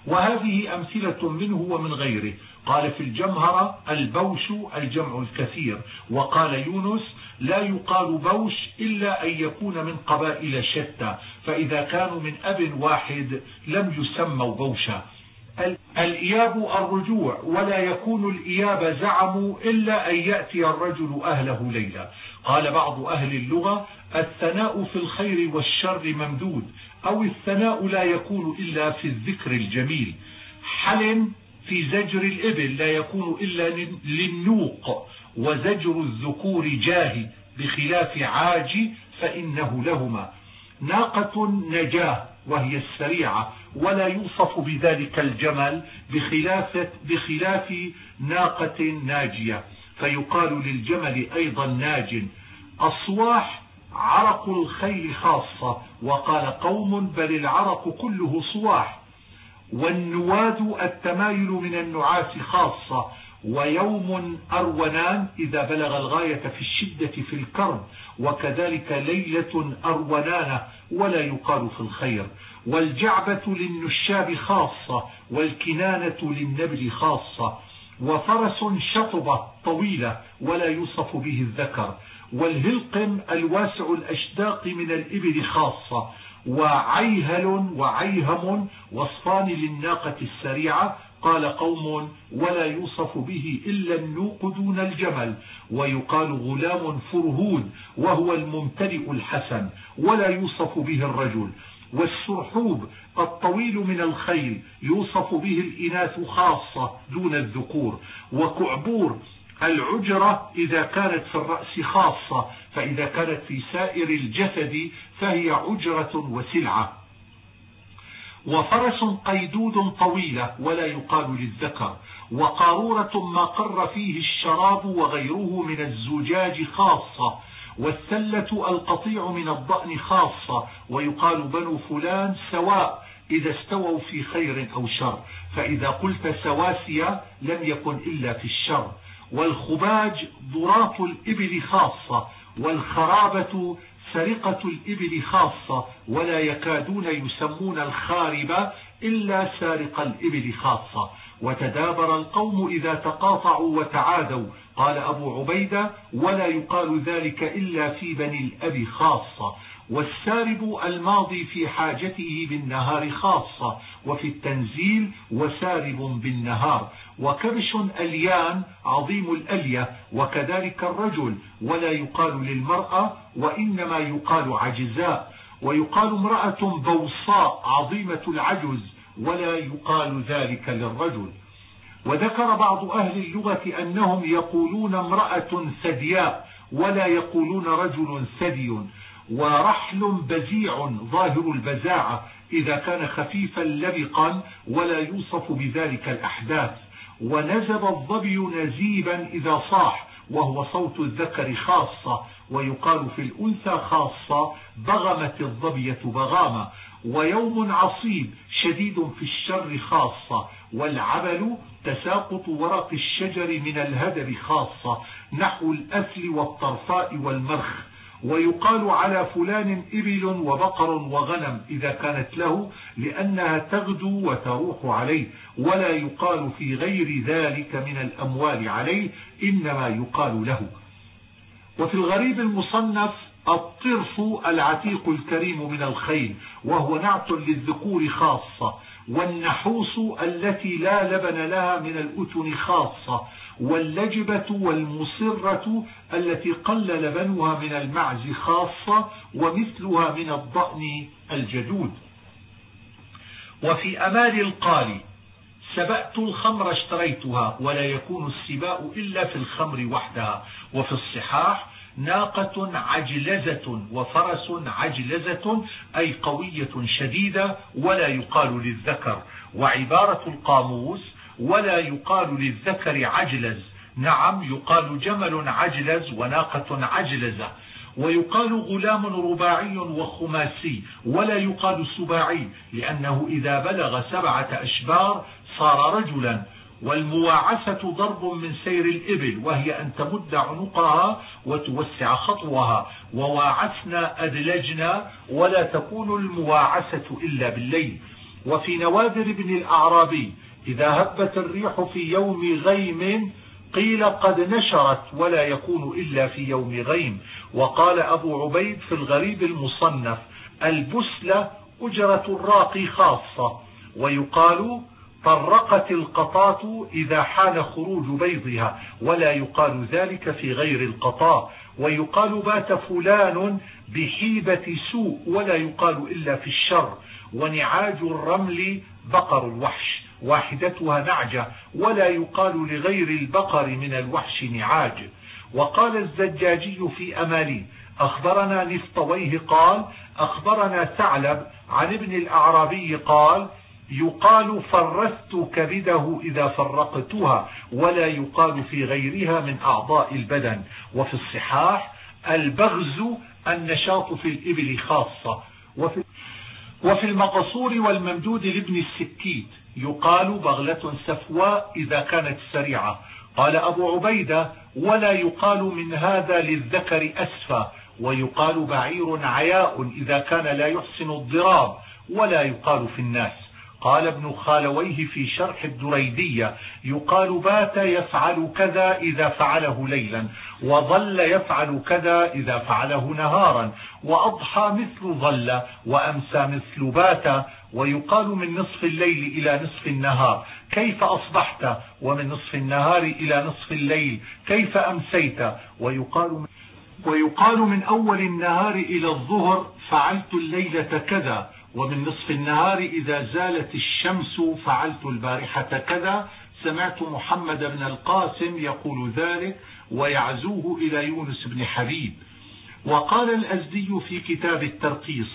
وهذه أمثلة منه ومن غيره. قال في الجمهرة: البوش الجمع الكثير. وقال يونس: لا يقال بوش إلا أن يكون من قبائل شتى، فإذا كانوا من أب واحد لم يسموا بوشا. الإياب الرجوع، ولا يكون الإياب زعموا إلا أن يأتي الرجل أهله ليلا. قال بعض أهل اللغة: الثناء في الخير والشر ممدود، أو الثناء لا يكون إلا في الذكر الجميل. حل في زجر الإبل لا يكون إلا للنوق، وزجر الذكور جاهي بخلاف عاجي فإنه لهما. ناقة نجاه وهي السريعة ولا يوصف بذلك الجمل بخلاف, بخلاف ناقة ناجية، فيقال للجمل أيضا ناج. الصواح عرق الخيل خاصة، وقال قوم: بل العرق كله صواح. والنواد التمايل من النعاس خاصة. ويوم أرونان إذا بلغ الغاية في الشدة في الكرب، وكذلك ليلة أرونان ولا يقال في الخير. والجعبة للنشاب خاصة، والكنانة للنبل خاصة. وفرس شطبة طويلة ولا يوصف به الذكر. والهلقم الواسع الأشداق من الإبل خاصة. وعيهل وعيهم وصفان للناقة السريعة. قال قوم: ولا يوصف به إلا النوق دون الجمل. ويقال غلام فرهود وهو الممتلئ الحسن ولا يوصف به الرجل. والسرحوب الطويل من الخيل يوصف به الإناث خاصة دون الذكور. وكعبور العجرة إذا كانت في الرأس خاصة، فإذا كانت في سائر الجسد فهي عجرة وسلعة. وفرس قيدود طويلة ولا يقال للذكر. وقارورة ما قر فيه الشراب وغيره من الزجاج خاصة. والسلة القطيع من الضأن خاصة. ويقال بنو فلان سواء إذا استووا في خير أو شر، فإذا قلت سواسية لم يكن إلا في الشر. والخباج ضراط الإبل خاصة. والخرابة سرقة الإبل خاصة، ولا يكادون يسمون الخاربة إلا سارق الإبل خاصة. وتدابر القوم إذا تقاطعوا وتعادوا. قال أبو عبيدة: ولا يقال ذلك إلا في بني الأب خاصة. والسارب الماضي في حاجته بالنهار خاصة، وفي التنزيل وسارب بالنهار. وكبش أليان عظيم الألية، وكذلك الرجل، ولا يقال للمرأة وإنما يقال عجزاء. ويقال امرأة بوصاء عظيمة العجز، ولا يقال ذلك للرجل. وذكر بعض أهل اللغة أنهم يقولون امرأة ثدياء ولا يقولون رجل ثدي. ورحل بزيع ظاهر البزاعة إذا كان خفيفا لبقا ولا يوصف بذلك الأحداث. ونزب الظبي نزيبا إذا صاح وهو صوت الذكر خاصة، ويقال في الأنثى خاصة بغمت الظبية بغامة. ويوم عصيب شديد في الشر خاصة. والعبل تساقط ورق الشجر من الهدب خاصة نحو الأثل والطرفاء والمرخ. ويقال على فلان إبل وبقر وغنم إذا كانت له لأنها تغدو وتروح عليه، ولا يقال في غير ذلك من الأموال عليه، إنما يقال له. وفي الغريب المصنف الطرف العتيق الكريم من الخيل وهو نعت للذكور خاصة. والنحوس التي لا لبن لها من الأتن خاصة. واللجبة والمصرة التي قل لبنها من المعز خاصة، ومثلها من الضأن الجدود. وفي أمال القال سبأت الخمر اشتريتها، ولا يكون السباء إلا في الخمر وحدها. وفي الصحاح ناقة عجلزة وفرس عجلزة أي قوية شديدة، ولا يقال للذكر. وعبارة القاموس ولا يقال للذكر عجلز، نعم يقال جمل عجلز وناقة عجلزة. ويقال غلام رباعي وخماسي، ولا يقال سباعي لأنه إذا بلغ سبعة أشبار صار رجلا. والمواعسة ضرب من سير الإبل، وهي أن تمد عنقها وتوسع خطوها. وواعسنا أدلجنا، ولا تكون المواعسة إلا بالليل. وفي نوادر ابن الأعرابي إذا هبت الريح في يوم غيم قيل قد نشرت، ولا يكون إلا في يوم غيم. وقال أبو عبيد في الغريب المصنف البسلة أجرة الراقي خاصة. ويقال طرقت القطاة إذا حان خروج بيضها، ولا يقال ذلك في غير القطاء. ويقال بات فلان بحيبة سوء، ولا يقال إلا في الشر. ونعاج الرمل بقر الوحش، واحدتها نعجة، ولا يقال لغير البقر من الوحش نعاج. وقال الزجاجي في أمالي أخبرنا نفطويه قال أخبرنا ثعلب عن ابن الأعرابي قال يقال فرست كبده إذا فرقتها، ولا يقال في غيرها من أعضاء البدن. وفي الصحاح البغز النشاط في الإبل خاصة. وفي, وفي المقصور والممدود لابن السكيت يقال بغلة سفواء إذا كانت سريعة. قال أبو عبيدة ولا يقال من هذا للذكر أسفى. ويقال بعير عياء إذا كان لا يحسن الضراب، ولا يقال في الناس. قال ابن خالويه في شرح الدريدية يقال بات يفعل كذا إذا فعله ليلا، وظل يفعل كذا إذا فعله نهارا، وأضحى مثل ظل، وأمسى مثل بات. ويقال من نصف الليل إلى نصف النهار كيف أصبحت، ومن نصف النهار إلى نصف الليل كيف أمسيت. ويقال من ويقال من أول النهار إلى الظهر فعلت الليلة كذا، ومن نصف النهار إذا زالت الشمس فعلت البارحة كذا. سمعت محمد بن القاسم يقول ذلك ويعزوه إلى يونس بن حبيب. وقال الأزدي في كتاب الترقيص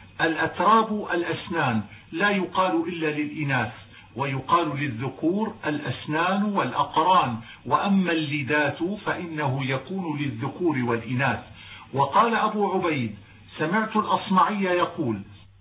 الأتراب الأسنان لا يقال إلا للإناث، ويقال للذكور الأسنان والأقران، وأما اللدات فإنه يكون للذكور والإناث. وقال أبو عبيد سمعت الأصمعي يقول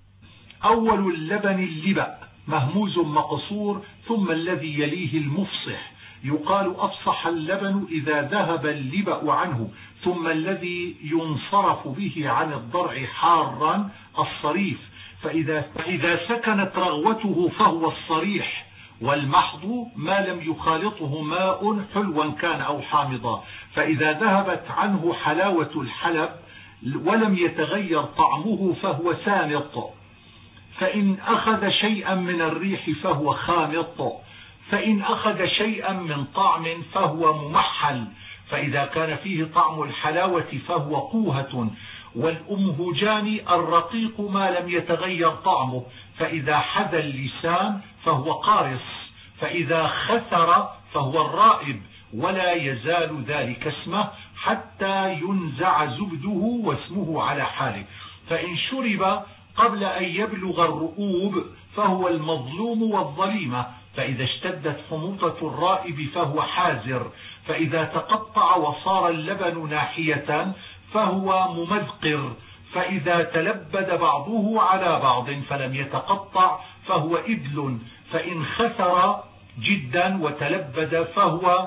أول اللبن اللبأ مهموز مقصور، ثم الذي يليه المفصح. يقال أفصح اللبن إذا ذهب اللبأ عنه، ثم الذي ينصرف به عن الضرع حارا الصريف، فإذا, فإذا سكنت رغوته فهو الصريح. والمحض ما لم يخالطه ماء حلوا كان أو حامضا، فإذا ذهبت عنه حلاوة الحلب ولم يتغير طعمه فهو سانط. فإن أخذ شيئا من الريح فهو خامط، فإن أخذ شيئا من طعم فهو ممحل، فإذا كان فيه طعم الحلاوة فهو قوهة، والأمهجان الرقيق ما لم يتغير طعمه، فإذا حذى اللسان فهو قارص، فإذا خثر فهو الرائب، ولا يزال ذلك اسمه حتى ينزع زبده واسمه على حاله. فإن شرب قبل أن يبلغ الرؤوب فهو المظلوم والظليمة، فإذا اشتدت حموضة الرائب فهو حازر، فإذا تقطع وصار اللبن ناحية فهو ممذقر، فإذا تلبد بعضه على بعض فلم يتقطع فهو إدل، فإن خثر جدا وتلبد فهو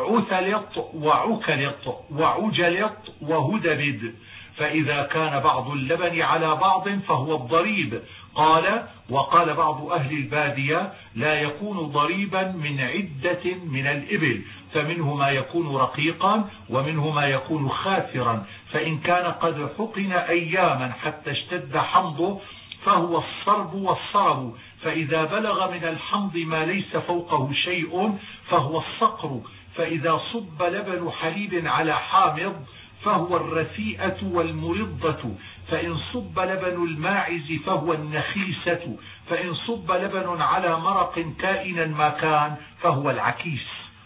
عثلط وعكلط وعجلط وهدبد، فإذا كان بعض اللبن على بعض فهو الضريب. قال وقال بعض أهل البادية لا يكون ضريبا من عدة من الإبل، فمنه ما يكون رقيقا ومنه ما يكون خاثرا، فإن كان قد حقن أياما حتى اشتد حمضه فهو الصرب والصرب، فإذا بلغ من الحمض ما ليس فوقه شيء فهو الصقر، فإذا صب لبن حليب على حامض فهو الرثيئة والمرضة، فإن صب لبن الماعز فهو النخيسة، فإن صب لبن على مرق كائنا ما كان فهو العكيس.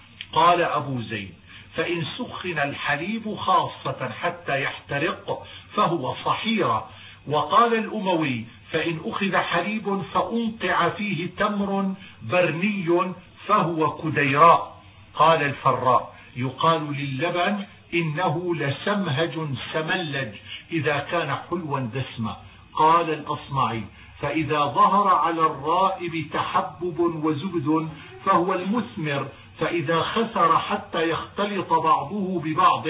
قال أبو زيد فإن سخن الحليب خاصة حتى يحترق فهو صحيرة. وقال الأموي فإن أخذ حليب فأنقع فيه تمر برني فهو كديراء. قال الفراء يقال للبن إنه لسمهج سملج إذا كان حلوا دسما. قال الأصمعي فإذا ظهر على الرائب تحبب وزبد فهو المثمر، فإذا خسر حتى يختلط بعضه ببعض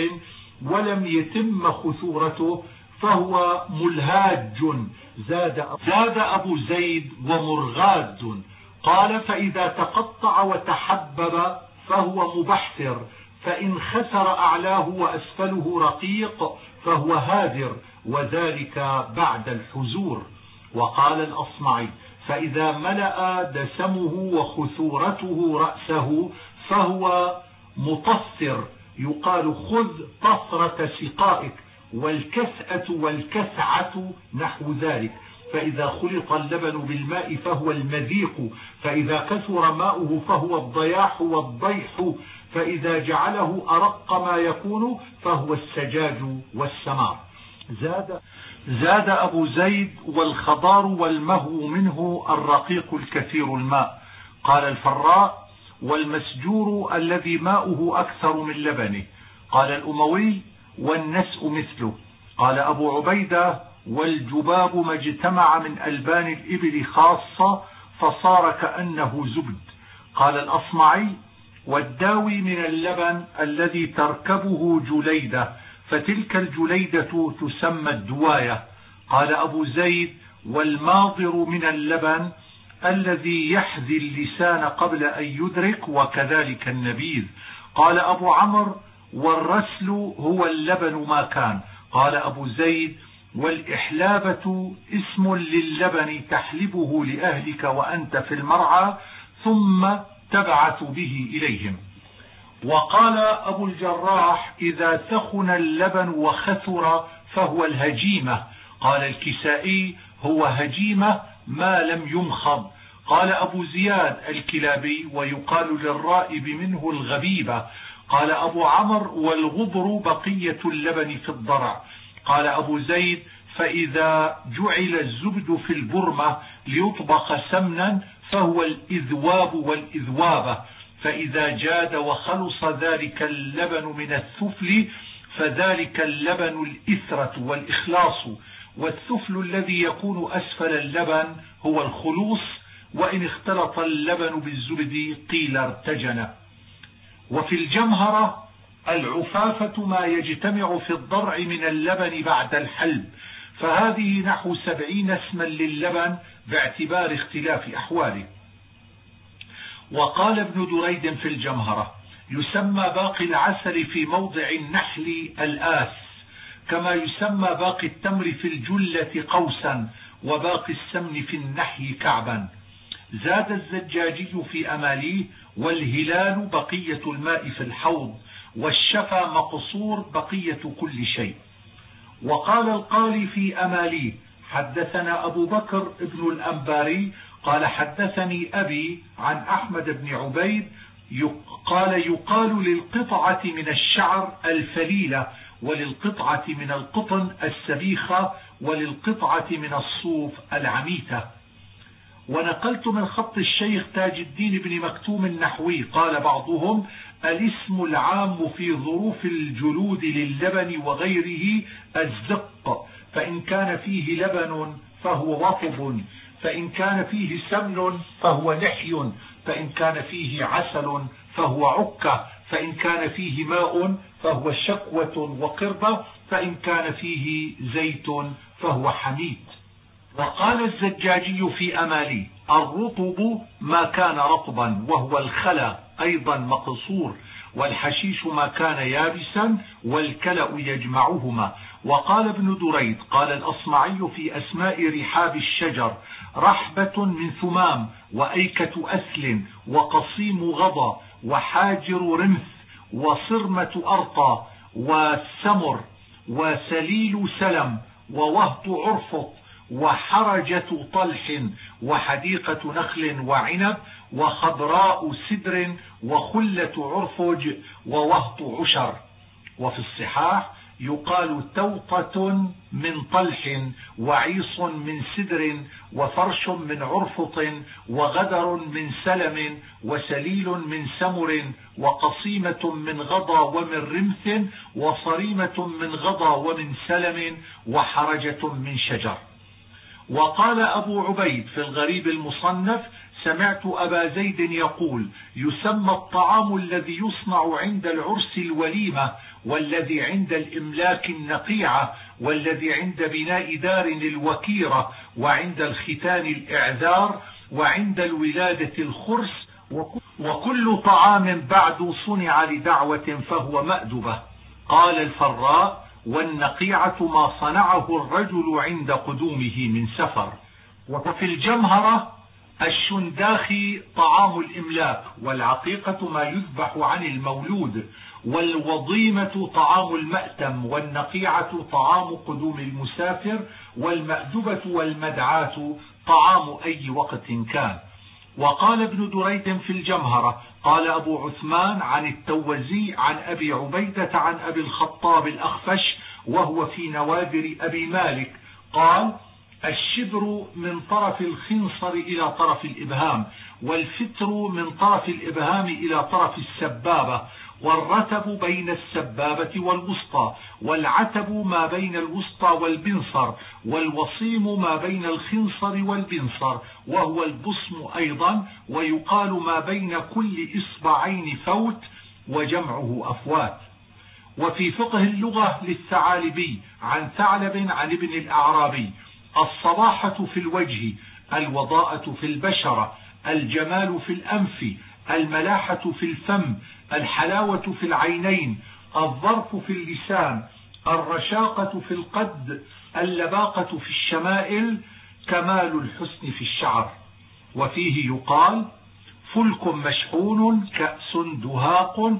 ولم يتم خثورته فهو ملهاج. زاد, زاد أبو زيد ومرغاد. قال فإذا تقطع وتحبب فهو مبحثر، فإن خسر أعلاه وأسفله رقيق فهو هادر، وذلك بعد الحزور. وقال الأصمعي فإذا ملأ دسمه وخثورته رأسه فهو مطصر، يقال خذ طصرة سقائك، والكسأة والكسعة نحو ذلك. فإذا خلط اللبن بالماء فهو المذيق، فإذا كثر ماؤه فهو الضياح والضيح، فإذا جعله أرق ما يكون فهو السجاج والسمار. زاد, زاد أبو زيد والخضار والمهو منه الرقيق الكثير الماء. قال الفراء والمسجور الذي ماؤه أكثر من لبنه. قال الأموي والنسء مثله. قال أبو عبيدة والجباب ما اجتمع من ألبان الإبل خاصة فصار كأنه زبد. قال الأصمعي والداوي من اللبن الذي تركبه جليدة، فتلك الجليدة تسمى الدواية. قال أبو زيد والماضر من اللبن الذي يحذي اللسان قبل أن يدرك، وكذلك النبيذ. قال أبو عمرو والرسل هو اللبن ما كان. قال أبو زيد والإحلابة اسم للبن تحلبه لأهلك وأنت في المرعى ثم تبعث به إليهم. وقال أبو الجراح إذا سخن اللبن وخثر فهو الهجيمة. قال الكسائي هو هجيمة ما لم يمخض. قال أبو زياد الكلابي ويقال للرائب منه الغبيبة. قال أبو عمرو والغبر بقية اللبن في الضرع. قال أبو زيد فإذا جعل الزبد في البرمة ليطبخ سمنا فهو الإذواب والإذوابة، فإذا جاد وخلص ذلك اللبن من الثفل فذلك اللبن الإثرة والإخلاص، والثفل الذي يكون أسفل اللبن هو الخلوص، وإن اختلط اللبن بالزبد قيل ارتجن. وفي الجمهرة العفافة ما يجتمع في الضرع من اللبن بعد الحلب، فهذه نحو سبعين اسما للبن باعتبار اختلاف أحواله. وقال ابن دريد في الجمهرة يسمى باقي العسل في موضع النحل الآس، كما يسمى باقي التمر في الجلة قوسا، وباقي السمن في النحي كعبا. زاد الزجاجي في أماليه والهلال بقية الماء في الحوض، والشفا مقصور بقية كل شيء. وقال القالي في أماليه: حدثنا أبو بكر ابن الأنباري قال حدثني أبي عن أحمد بن عبيد قال: يقال للقطعة من الشعر الفليلة، وللقطعة من القطن السبيخة، وللقطعة من الصوف العميتة. ونقلت من خط الشيخ تاج الدين بن مكتوم النحوي قال بعضهم: الاسم العام في ظروف الجلود للبن وغيره الزق، فإن كان فيه لبن فهو وطب، فإن كان فيه سمن فهو لحي، فإن كان فيه عسل فهو عكة، فإن كان فيه ماء فهو شكوة وقربة، فإن كان فيه زيت فهو حميد. وقال الزجاجي في أمالي: الرطب ما كان رطبا وهو الخلا أيضا مقصور، والحشيش ما كان يابسا، والكلأ يجمعهما. وقال ابن دريد قال الأصمعي في أسماء رحاب الشجر: رحبة من ثمام، وأيكة أسل، وقصيم غضا، وحاجر رمث، وصرمة أرطى، وسمر، وسليل سلم، ووهط عرفط، وحرجة طلح، وحديقة نخل وعنب، وخضراء سدر، وخلة عرفج، ووهط عشر. وفي الصحاح يقال توطة من طلح، وعيص من سدر، وفرش من عرفط، وغدر من سلم، وسليل من سمر، وقصيمة من غضا ومن رمث، وصريمة من غضا ومن سلم، وحرجة من شجر. وقال أبو عبيد في الغريب المصنف: سمعت أبا زيد يقول: يسمى الطعام الذي يصنع عند العرس الوليمة، والذي عند الإملاك النقيعة، والذي عند بناء دار الوكيرة، وعند الختان الإعذار، وعند الولادة الخرس، وكل طعام بعد صنع لدعوة فهو مأدبة. قال الفراء: والنقيعة ما صنعه الرجل عند قدومه من سفر. وفي الجمهرة الشنداخي طعام الإملاك، والعقيقة ما يذبح عن المولود، والوضيمة طعام المأتم، والنقيعة طعام قدوم المسافر، والمأدبة والمدعاة طعام أي وقت كان. وقال ابن دريد في الجمهرة قال أبو عثمان عن التوزي عن أبي عبيدة عن أبي الخطاب الأخفش وهو في نوادر أبي مالك قال: الشبر من طرف الخنصر إلى طرف الإبهام، والفتر من طرف الإبهام إلى طرف السبابة، والرتب بين السبابة والوسطى، والعتب ما بين الوسطى والبنصر، والوصيم ما بين الخنصر والبنصر وهو البصم أيضا، ويقال ما بين كل إصبعين فوت، وجمعه أفوات. وفي فقه اللغة للثعالبي عن ثعلب عن ابن الأعرابي: الصباحة في الوجه، الوضاءة في البشرة، الجمال في الأنف، الملاحة في الفم، الحلاوة في العينين، الظرف في اللسان، الرشاقة في القد، اللباقة في الشمائل، كمال الحسن في الشعر. وفيه يقال: فلك مشحون، كأس دهاق،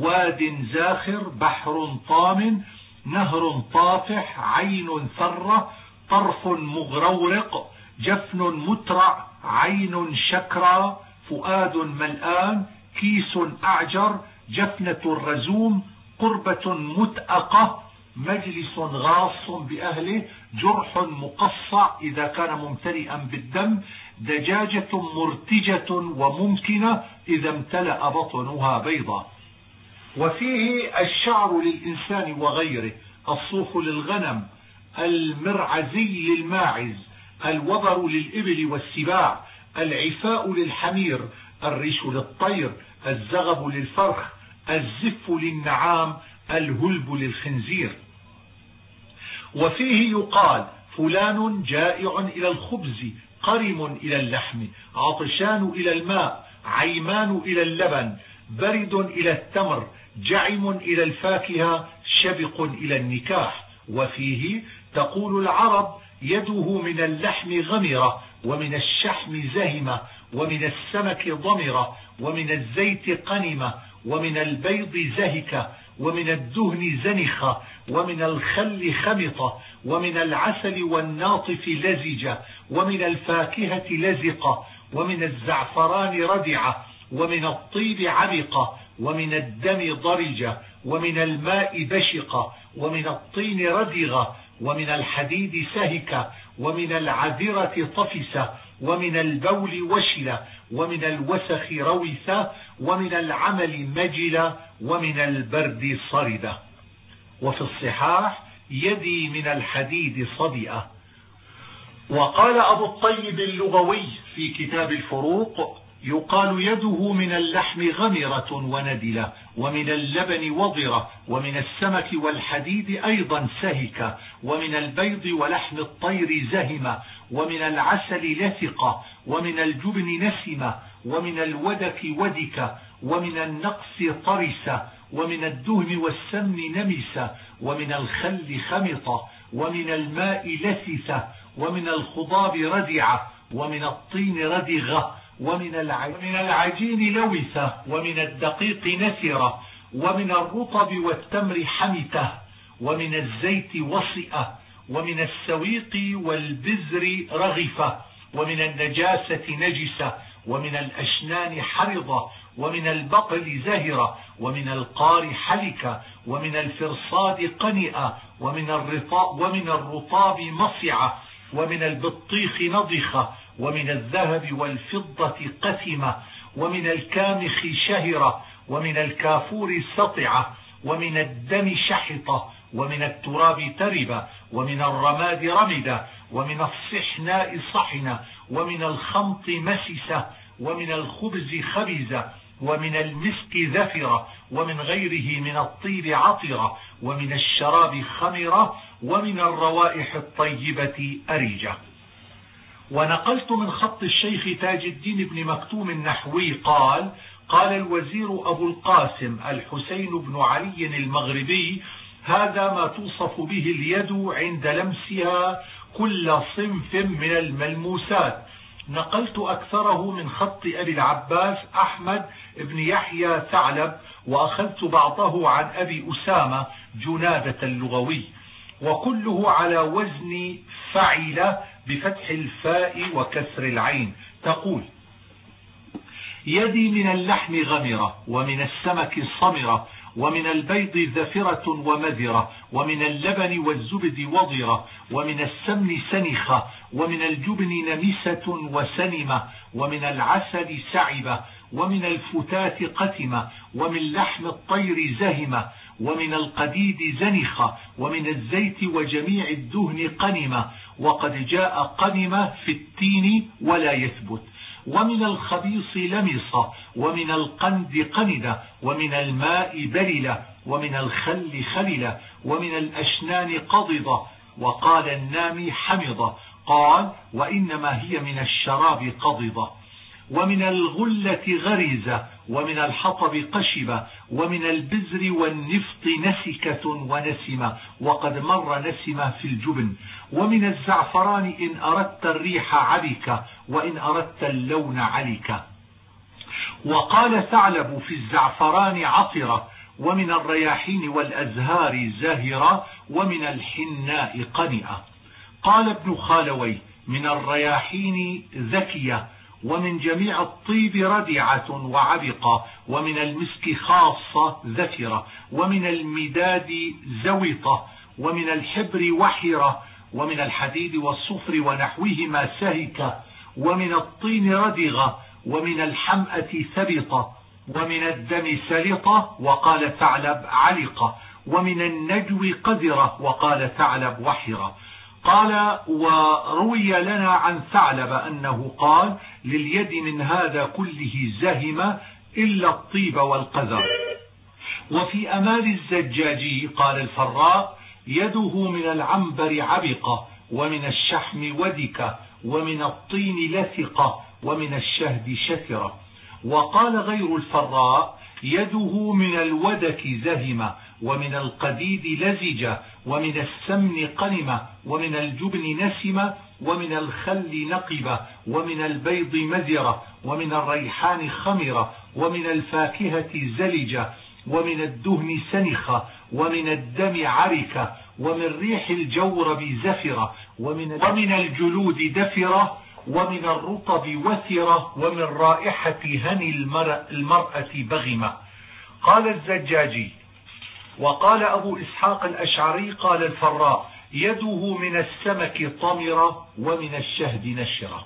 واد زاخر، بحر طام، نهر طافح، عين ثرة، طرف مغرورق، جفن مترع، عين شكرى، فؤاد ملآن، كيس أعجر، جفنة رزوم، قربة متأقة، مجلس غاص بأهله، جرح مقصع إذا كان ممتلئا بالدم، دجاجة مرتجة وممكنة إذا امتلأ بطنها بيضا. وفيه الشعر للإنسان وغيره، الصوف للغنم، المرعزي للماعز، الوبر للإبل والسباع، العفاء للحمير، الريش للطير، الزغب للفرخ، الزف للنعام، الهلب للخنزير. وفيه يقال: فلان جائع إلى الخبز، قرم إلى اللحم، عطشان إلى الماء، عيمان إلى اللبن، برد إلى التمر، جعم إلى الفاكهة، شبق إلى النكاح. وفيه تقول العرب: يده من اللحم غمرة، ومن الشحم زهمة، ومن السمك ضمرة، ومن الزيت قنمة، ومن البيض زهكة، ومن الدهن زنخة، ومن الخل خمطة، ومن العسل والناطف لزجة، ومن الفاكهة لزقة، ومن الزعفران ردعة، ومن الطيب عبقة، ومن الدم ضرجة، ومن الماء بشقة، ومن الطين ردغة، ومن الحديد سهكة، ومن العذرة طفسة، ومن البول وشلة، ومن الوسخ روثة، ومن العمل مجلة، ومن البرد صردة. وفي الصحاح يدي من الحديد صدئة. وقال أبو الطيب اللغوي في كتاب الفروق: يقال يده من اللحم غمرة وندلة، ومن اللبن وضرة، ومن السمك والحديد أيضا سهكة، ومن البيض ولحم الطير زهمة، ومن العسل لثقة، ومن الجبن نسمة، ومن الودك ودكة، ومن النقص طرسة، ومن الدهن والسمن نمسة، ومن الخل خمطة، ومن الماء لثثة، ومن الخضاب ردعة، ومن الطين ردغة، ومن العجين لوثة، ومن الدقيق نثرة، ومن الرطب والتمر حمتة، ومن الزيت وصئة، ومن السويق والبزر رغفة، ومن النجاسة نجسة، ومن الأشنان حرضة، ومن البقل زهرة، ومن القار حلكة، ومن الفرصاد قنئة، ومن الرطاب, ومن الرطاب مصعة، ومن البطيخ نضخة، ومن الذهب والفضة قثمة، ومن الكامخ شهرة، ومن الكافور سطعة، ومن الدم شحطة، ومن التراب تربة، ومن الرماد رمدة، ومن الصحناء صحنة، ومن الخمط مسسة، ومن الخبز خبزة، ومن المسك ذفرة، ومن غيره من الطيب عطرة، ومن الشراب خمرة، ومن الروائح الطيبة أريجة. ونقلت من خط الشيخ تاج الدين بن مكتوم النحوي قال: قال الوزير أبو القاسم الحسين بن علي المغربي: هذا ما توصف به اليد عند لمسها كل صنف من الملموسات. نقلت أكثره من خط أبي العباس أحمد بن يحيى ثعلب، وأخذت بعضه عن أبي أسامة جنادة اللغوي، وكله على وزن فعل بفتح الفاء وكسر العين. تقول: يدي من اللحم غمرة، ومن السمك صمرة، ومن البيض ذفرة ومذرة، ومن اللبن والزبد وضرة، ومن السمن سنخة، ومن الجبن نمسة وسنمة، ومن العسل سعبة، ومن الفتات قتمة، ومن لحم الطير زهمة، ومن القديد زنخة، ومن الزيت وجميع الدهن قنمة، وقد جاء قنمة في التين ولا يثبت، ومن الخبيص لمصة، ومن القند قندة، ومن الماء بللة، ومن الخل خللة، ومن الأشنان قضضة. وقال النامي حمضة. قال: وإنما هي من الشراب قضضة. ومن الغلة غريزة، ومن الحطب قشبة، ومن البزر والنفط نسكة ونسمة، وقد مر نسمة في الجبن. ومن الزعفران إن أردت الريح عبك، وإن أردت اللون علك. وقال ثعلب في الزعفران عطرة، ومن الرياحين والأزهار زاهرة، ومن الحناء قنئة. قال ابن خالوي: من الرياحين ذكية، ومن جميع الطيب ردعة وعبقة، ومن المسك خاصة ذكرة، ومن المداد زوطة، ومن الحبر وحرة، ومن الحديد والصفر ونحوهما سهكة، ومن الطين ردغة، ومن الحمأة ثبطة، ومن الدم سلطة، وقال ثعلب علقة، ومن النجو قذرة، وقال ثعلب وحرة. قال: وروي لنا عن ثعلب أنه قال: لليد من هذا كله زهمة إلا الطيب والقذر. وفي أمال الزجاجي قال الفراء: يده من العنبر عبقة، ومن الشحم ودكة، ومن الطين لثقة، ومن الشهد شثرة. وقال غير الفراء: يده من الودك زهمة، ومن القديد لزجة، ومن السمن قنمة، ومن الجبن نسمة، ومن الخل نقبة، ومن البيض مذرة، ومن الريحان خمرة، ومن الفاكهة زلجة، ومن الدهن سنخة، ومن الدم عركة، ومن ريح الجورب زفرة، ومن, ومن الجلود دفرة، ومن الرطب وثرة، ومن رائحة هني المرأة بغمة. قال الزجاجي: وقال أبو إسحاق الأشعري قال الفراء: يده من السمك طمرة، ومن الشهد نشرة.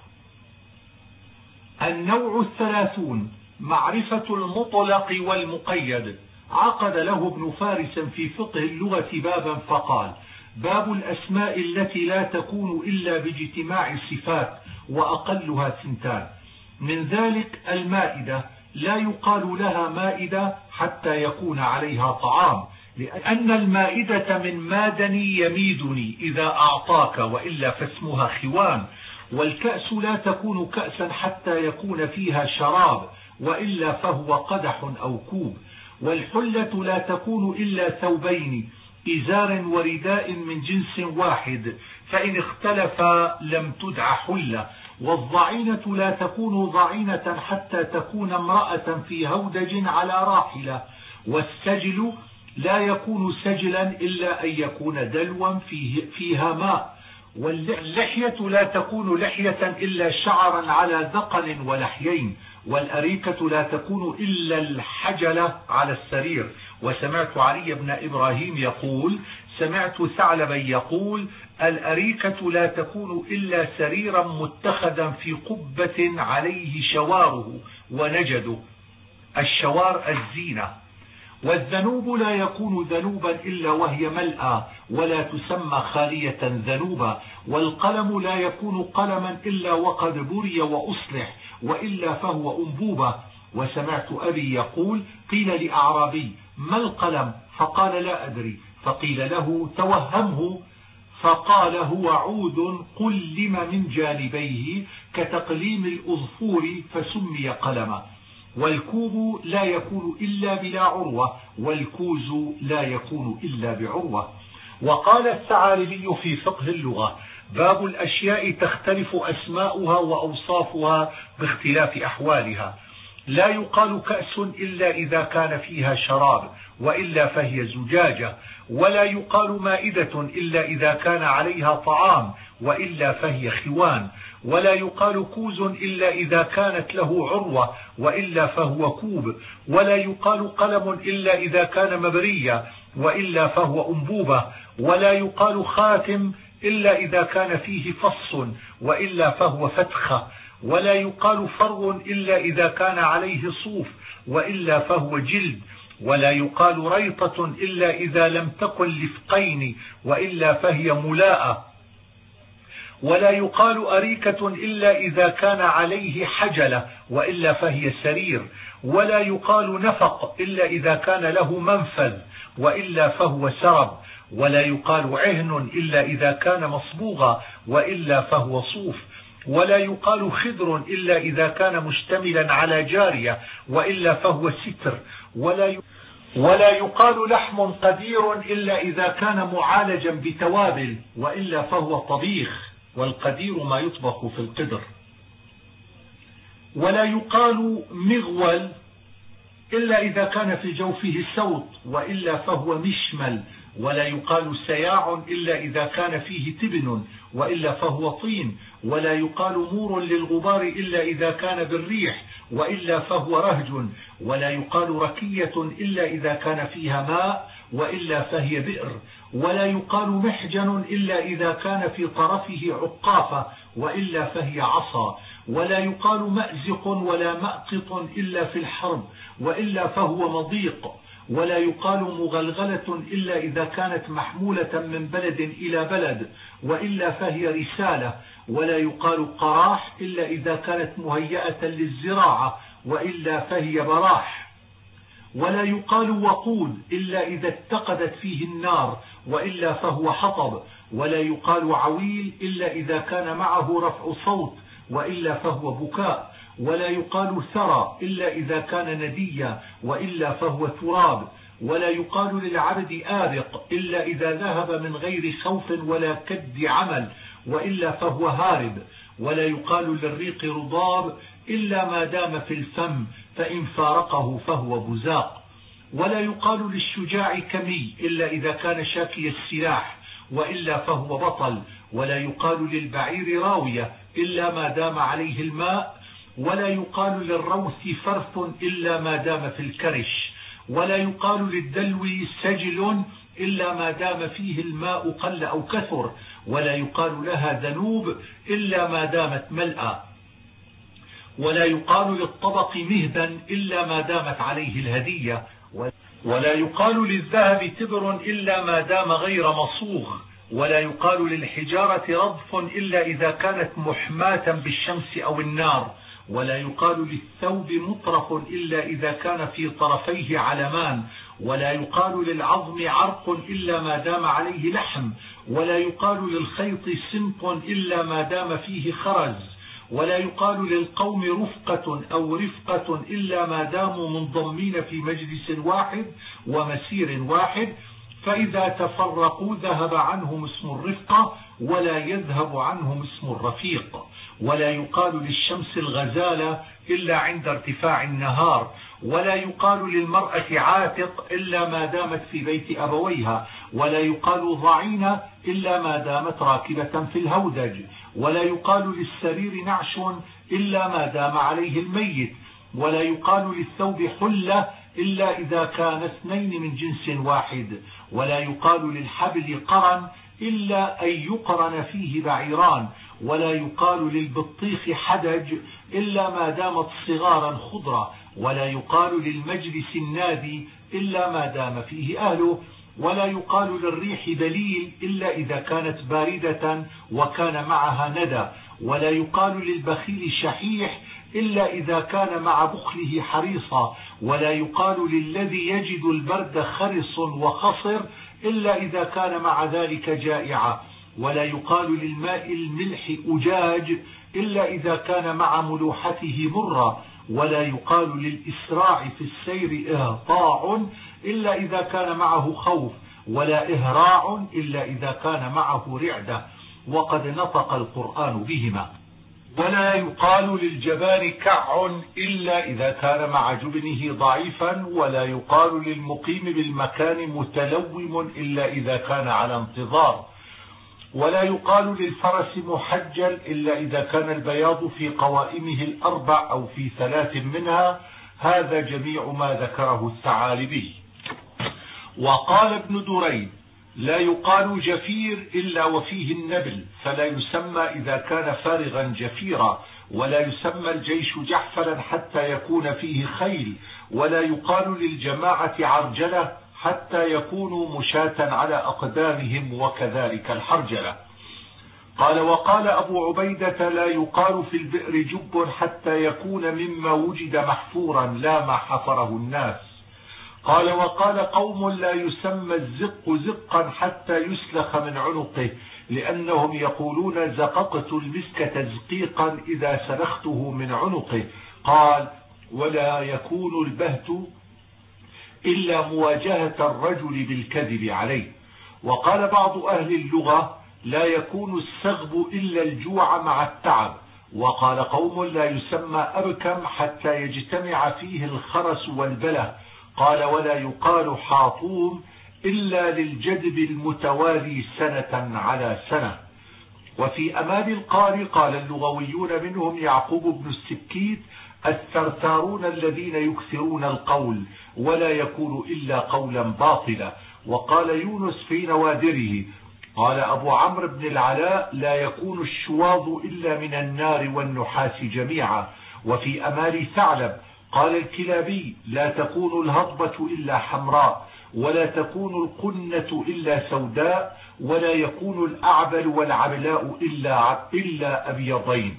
النوع الثلاثون: معرفة المطلق والمقيد. عقد له ابن فارس في فقه اللغة بابا فقال: باب الأسماء التي لا تكون إلا باجتماع الصفات، وأقلها ثنتان. من ذلك المائدة، لا يقال لها مائدة حتى يكون عليها طعام، لأن المائدة من مادني يميدني إذا أعطاك، وإلا فاسمها خوان. والكأس لا تكون كأسا حتى يكون فيها شراب، وإلا فهو قدح أو كوب. والحلة لا تكون إلا ثوبين، إزار ورداء من جنس واحد، فإن اختلفا لم تدع حلة. والضعينة لا تكون ضعينة حتى تكون امرأة في هودج على راحلة. والسجل لا يكون سجلا إلا أن يكون دلوا فيه فيها ماء. واللحية لا تكون لحية إلا شعرا على ذقن ولحيين. والأريكة لا تكون إلا الحجلة على السرير. وسمعت علي بن إبراهيم يقول: سمعت ثعلبا يقول: الأريكة لا تكون إلا سريرا متخذا في قبة عليه شواره ونجده. الشوار الزينة. والذنوب لا يكون ذنوبا إلا وهي ملأى، ولا تسمى خالية ذنوبا. والقلم لا يكون قلما إلا وقد بري وأصلح، وإلا فهو أنبوبة. وسمعت أبي يقول: قيل لأعرابي: ما القلم؟ فقال: لا أدري. فقيل له: توهمه. فقال: هو عود قلم من جانبيه كتقليم الأظفور فسمي قلما. والكوب لا يكون إلا بلا عروة، والكوز لا يكون إلا بعروة. وقال الثعالبي في فقه اللغة: باب الأشياء تختلف أسماؤها وأوصافها باختلاف أحوالها. لا يقال كأس إلا إذا كان فيها شراب، وإلا فهي زجاجة. ولا يقال مائدة إلا إذا كان عليها طعام، وإلا فهي خوان. ولا يقال كوز إلا إذا كانت له عروة، وإلا فهو كوب. ولا يقال قلم إلا إذا كان مبريا، وإلا فهو أنبوبة. ولا يقال خاتم إلا إذا كان فيه فص، وإلا فهو فتخة. ولا يقال فرو إلا إذا كان عليه صوف، وإلا فهو جلد. ولا يقال ريطة إلا إذا لم تكن لفقين، وإلا فهي ملاءة. ولا يقال أريكة إلا إذا كان عليه حجلة، وإلا فهي سرير. ولا يقال نفق إلا إذا كان له منفذ، وإلا فهو سرب. ولا يقال عهن إلا إذا كان مصبوغا، وإلا فهو صوف. ولا يقال خضر إلا إذا كان مشتملا على جارية، وإلا فهو ستر. ولا ولا يقال لحم قدير إلا إذا كان معالجا بتوابل، وإلا فهو طبيخ، والقدير ما يطبخ في القدر. ولا يقال مغول إلا إذا كان في جوفه سوط، وإلا فهو مشمل. ولا يقال سياع إلا إذا كان فيه تبن، وإلا فهو طين. ولا يقال مور للغبار إلا إذا كان بالريح، وإلا فهو رهج. ولا يقال ركية إلا إذا كان فيها ماء، وإلا فهي بئر. ولا يقال محجن إلا إذا كان في طرفه عقافة، وإلا فهي عصا. ولا يقال مأزق ولا مأقط إلا في الحرب، وإلا فهو مضيق. ولا يقال مغلغلة إلا إذا كانت محمولة من بلد إلى بلد، وإلا فهي رسالة. ولا يقال قراح إلا إذا كانت مهيئة للزراعة، وإلا فهي براح. ولا يقال وقود إلا إذا اتقدت فيه النار، وإلا فهو حطب. ولا يقال عويل إلا إذا كان معه رفع صوت، وإلا فهو بكاء. ولا يقال ثرى إلا إذا كان نديا، وإلا فهو تراب. ولا يقال للعبد آبق إلا إذا ذهب من غير خوف ولا كد عمل، وإلا فهو هارب. ولا يقال للريق رضاب إلا ما دام في الفم، فإن فارقه فهو بزاق. ولا يقال للشجاع كمي إلا إذا كان شاكي السلاح، وإلا فهو بطل. ولا يقال للبعير راوية إلا ما دام عليه الماء. ولا يقال للروث فرث إلا ما دام في الكرش. ولا يقال للدلو سجل إلا ما دام فيه الماء قل أو كثر. ولا يقال لها ذنوب إلا ما دامت ملأى. ولا يقال للطبق مهبا إلا ما دامت عليه الهدية. ولا يقال للذهب تبر إلا ما دام غير مصوغ. ولا يقال للحجارة رضف إلا إذا كانت محماة بالشمس أو النار. ولا يقال للثوب مطرف إلا إذا كان في طرفيه علمان. ولا يقال للعظم عرق إلا ما دام عليه لحم. ولا يقال للخيط سمط إلا ما دام فيه خرز. ولا يقال للقوم رفقة أو رفقة إلا ما داموا منضمين في مجلس واحد ومسير واحد، فإذا تفرقوا ذهب عنهم اسم الرفقة ولا يذهب عنهم اسم الرفيق. ولا يقال للشمس الغزالة إلا عند ارتفاع النهار. ولا يقال للمرأة عاتق إلا ما دامت في بيت أبويها. ولا يقال ضعينة إلا ما دامت راكبة في الهودج. ولا يقال للسرير نعش إلا ما دام عليه الميت. ولا يقال للثوب حلة إلا إذا كان اثنين من جنس واحد. ولا يقال للحبل قرن إلا أن يقرن فيه بعيران. ولا يقال للبطيخ حدج إلا ما دامت صغارا خضرا. ولا يقال للمجلس النادي إلا ما دام فيه أهله. ولا يقال للريح دليل إلا إذا كانت باردة وكان معها ندى. ولا يقال للبخيل شحيح إلا إذا كان مع بخله حريصا. ولا يقال للذي يجد البرد خرص وخصر إلا إذا كان مع ذلك جائعا. ولا يقال للماء الملح أجاج إلا إذا كان مع ملوحته مرة. ولا يقال للإسراع في السير إهطاع إلا إذا كان معه خوف. ولا إهراع إلا إذا كان معه رعدة، وقد نطق القرآن بهما. ولا يقال للجبان كع إلا إذا كان مع جبنه ضعيفا. ولا يقال للمقيم بالمكان متلوم إلا إذا كان على انتظار. ولا يقال للفرس محجل إلا إذا كان البياض في قوائمه الأربع أو في ثلاث منها. هذا جميع ما ذكره الثعالبي. وقال ابن دريد: لا يقال جفير إلا وفيه النبل، فلا يسمى إذا كان فارغا جفيرا. ولا يسمى الجيش جحفلا حتى يكون فيه خيل. ولا يقال للجماعة عرجلة حتى يكونوا مشاة على أقدامهم، وكذلك الحرجلة. قال: وقال أبو عبيدة: لا يقال في البئر جب حتى يكون مما وجد محفورا لا ما حفره الناس. قال: وقال قوم: لا يسمى الزق زقا حتى يسلخ من عنقه، لأنهم يقولون: زققت المسك تزقيقا إذا سلخته من عنقه. قال: ولا يكون البهت إلا مواجهة الرجل بالكذب عليه. وقال بعض أهل اللغة: لا يكون السغب إلا الجوع مع التعب. وقال قوم: لا يسمى أبكم حتى يجتمع فيه الخرس والبله. قال: ولا يقال حاطوم إلا للجدب المتوالي سنة على سنة. وفي أمال القاري قال اللغويون منهم يعقوب بن السكيت: الثرثارون الذين يكثرون القول، ولا يكون إلا قولا باطلا. وقال يونس في نوادره: قال أبو عمرو بن العلاء: لا يكون الشواظ إلا من النار والنحاس جميعا. وفي أمال ثعلب قال الكلابي: لا تكون الهضبة إلا حمراء، ولا تكون القنة إلا سوداء، ولا يكون الأعبل والعبلاء إلا, إلا أبيضين.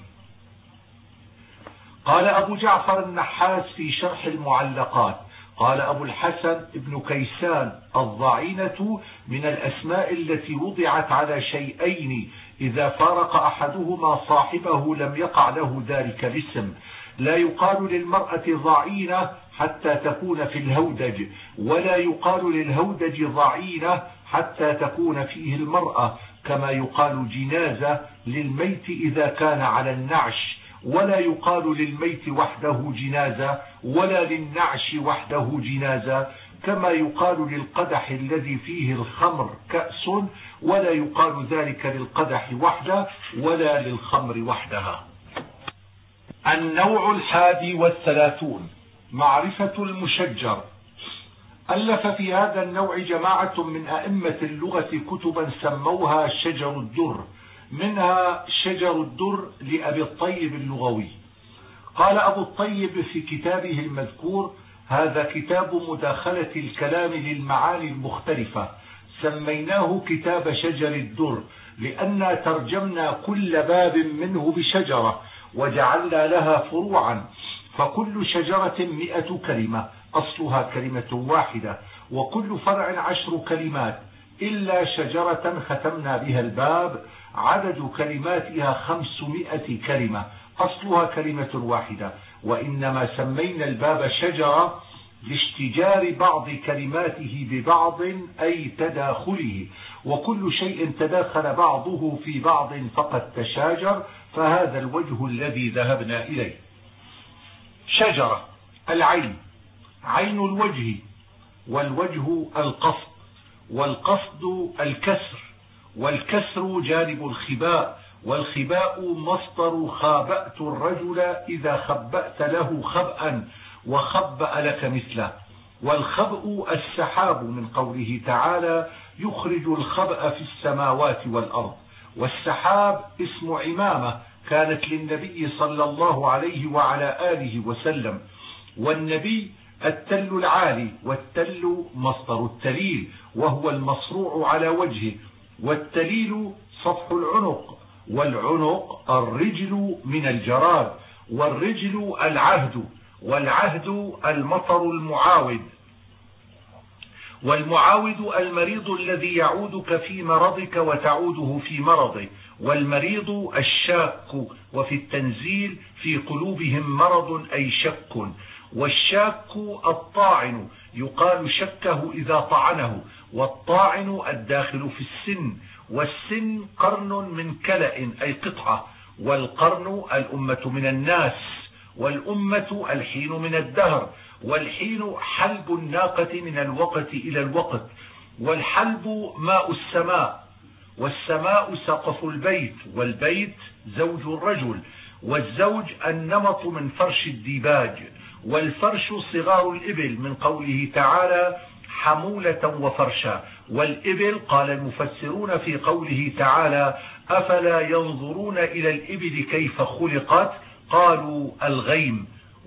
قال أبو جعفر النحاس في شرح المعلقات: قال أبو الحسن ابن كيسان: الضعينة من الأسماء التي وضعت على شيئين إذا فارق أحدهما صاحبه لم يقع له ذلك الاسم. لا يقال للمرأة ضعينة حتى تكون في الهودج، ولا يقال للهودج ضعينة حتى تكون فيه المرأة، كما يقال جنازة للميت إذا كان على النعش. ولا يقال للميت وحده جنازة ولا للنعش وحده جنازة، كما يقال للقدح الذي فيه الخمر كأس ولا يقال ذلك للقدح وحده ولا للخمر وحدها. النوع الحادي والثلاثون معرفة المشجر. ألف في هذا النوع جماعة من أئمة اللغة كتبا سموها شجر الدر، منها شجر الدر لأبي الطيب اللغوي. قال أبو الطيب في كتابه المذكور: هذا كتاب مداخلة الكلام للمعاني المختلفة، سميناه كتاب شجر الدر لأننا ترجمنا كل باب منه بشجرة وجعلنا لها فروعا، فكل شجرة مئة كلمة أصلها كلمة واحدة، وكل فرع عشر كلمات، إلا شجرة ختمنا بها الباب عدد كلماتها خمسمائة كلمة أصلها كلمة واحدة. وإنما سمينا الباب شجرة لاشتجار بعض كلماته ببعض أي تداخله، وكل شيء تداخل بعضه في بعض فقد تشاجر، فهذا الوجه الذي ذهبنا إليه. شجرة العين، عين الوجه، والوجه القصد، والقصد الكسر، والكسر جانب الخباء، والخباء مصدر خابأت الرجل إذا خبأت له خبأ وخبأ لك مثله. والخبأ السحاب من قوله تعالى: يخرج الخبأ في السماوات والأرض. والسحاب اسم عمامة كانت للنبي صلى الله عليه وعلى آله وسلم. والنبي التل العالي، والتل مصدر التليل وهو المصروع على وجهه، والتليل سطح العنق، والعنق الرجل من الجراد، والرجل العهد، والعهد المطر المعاود، والمعاود المريض الذي يعودك في مرضك وتعوده في مرضه، والمريض الشاك، وفي التنزيل في قلوبهم مرض أي شك. والشاك الطاعن، يقال شكه إذا طعنه، والطاعن الداخل في السن، والسن قرن من كلأ أي قطعة، والقرن الأمة من الناس، والأمة الحين من الدهر، والحين حلب الناقة من الوقت إلى الوقت، والحلب ماء السماء، والسماء سقف البيت، والبيت زوج الرجل، والزوج النمط من فرش الديباج، والفرش صغار الإبل من قوله تعالى: حمولة وفرشا. والإبل قال المفسرون في قوله تعالى: أفلا ينظرون إلى الإبل كيف خلقت، قالوا الغيم.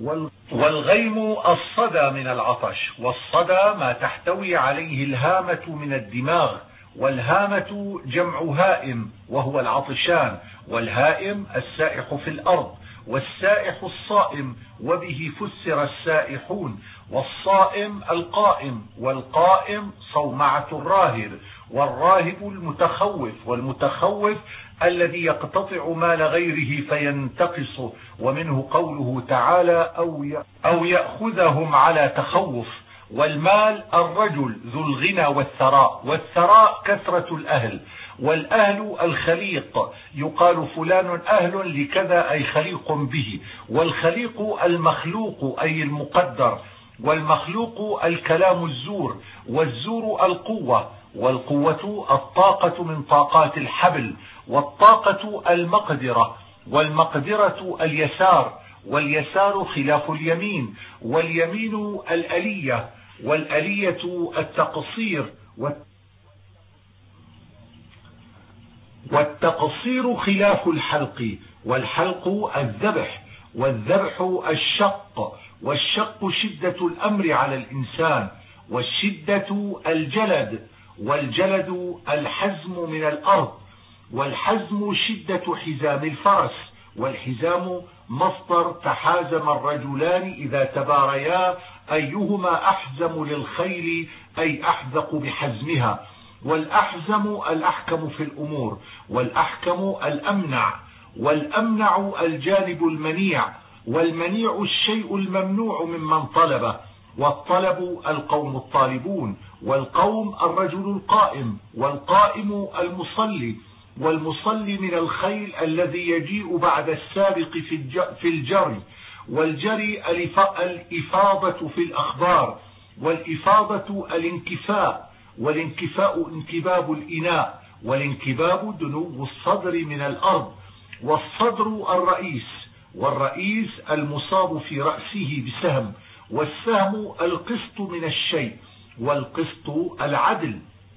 والغيم الصدى من العطش، والصدى ما تحتوي عليه الهامة من الدماغ، والهامة جمع هائم وهو العطشان، والهائم السائح في الأرض، والسائح الصائم وبه فسر السائحون، والصائم القائم، والقائم صومعة الراهب، والراهب المتخوف، والمتخوف الذي يقتطع مال غيره فينتقصه، ومنه قوله تعالى: أو يأخذهم على تخوف. والمال الرجل ذو الغنى والثراء، والثراء كثرة الأهل، والأهل الخليق، يقال فلان أهل لكذا أي خليق به، والخليق المخلوق أي المقدر، والمخلوق الكلام الزور، والزور القوة، والقوة الطاقة من طاقات الحبل، والطاقة المقدرة، والمقدرة اليسار، واليسار خلاف اليمين، واليمين الألية، والألية التقصير، والتقصير خلاف الحلق، والحلق الذبح، والذبح الشق، والشق شدة الأمر على الإنسان، والشدة الجلد، والجلد الحزم من الأرض، والحزم شدة حزام الفرس، والحزام مصدر تحازم الرجلان إذا تباريا أيهما أحزم للخيل أي أحذق بحزمها، والأحزم الأحكم في الأمور، والأحكم الأمنع، والأمنع الجانب المنيع، والمنيع الشيء الممنوع ممن طلبه، والطلب القوم الطالبون، والقوم الرجل القائم، والقائم المصلي، والمصلي من الخيل الذي يجيء بعد السابق في الجري. والجري الإفاضة في الأخبار، والإفاضة الانكفاء، والانكفاء انكباب الإناء، والانكباب دنو الصدر من الأرض. والصدر الرئيس، والرئيس المصاب في رأسه بسهم، والسهم القسط من الشيء، والقسط العدل،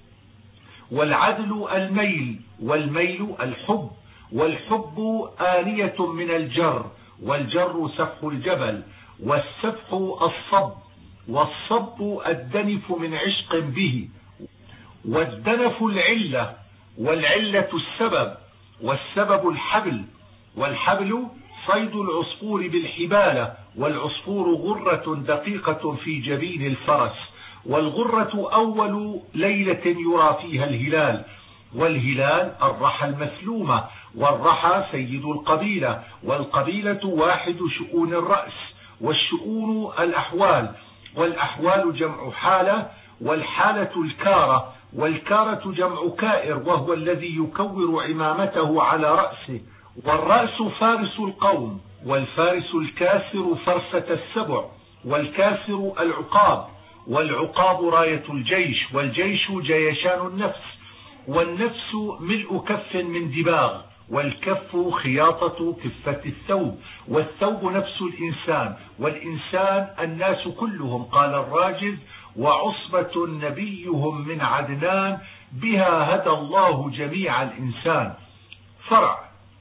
والعدل الميل، والميل الحب، والحب آنية من الجر، والجر سفح الجبل، والسفح الصب، والصب الدنف من عشق به، والدنف العلة، والعلة السبب، والسبب الحبل، والحبل صيد العصفور بالحبالة، والعصفور غرة دقيقة في جبين الفرس، والغرة أول ليلة يرى فيها الهلال، والهلال الرحى المسلومة، والرحى سيد القبيلة، والقبيلة واحد شؤون الرأس، والشؤون الأحوال، والأحوال جمع حالة، والحالة الكارة، والكارة جمع كائر وهو الذي يكور عمامته على رأسه. والرأس فارس القوم، والفارس الكاسر فرسة السبع، والكاسر العقاب، والعقاب راية الجيش، والجيش جيشان النفس، والنفس ملء كف من دباغ، والكف خياطة كفة الثوب، والثوب نفس الإنسان، والإنسان الناس كلهم. قال الراجز: وعصبة نبيهم من عدنان، بها هدى الله جميع الإنسان. فرع.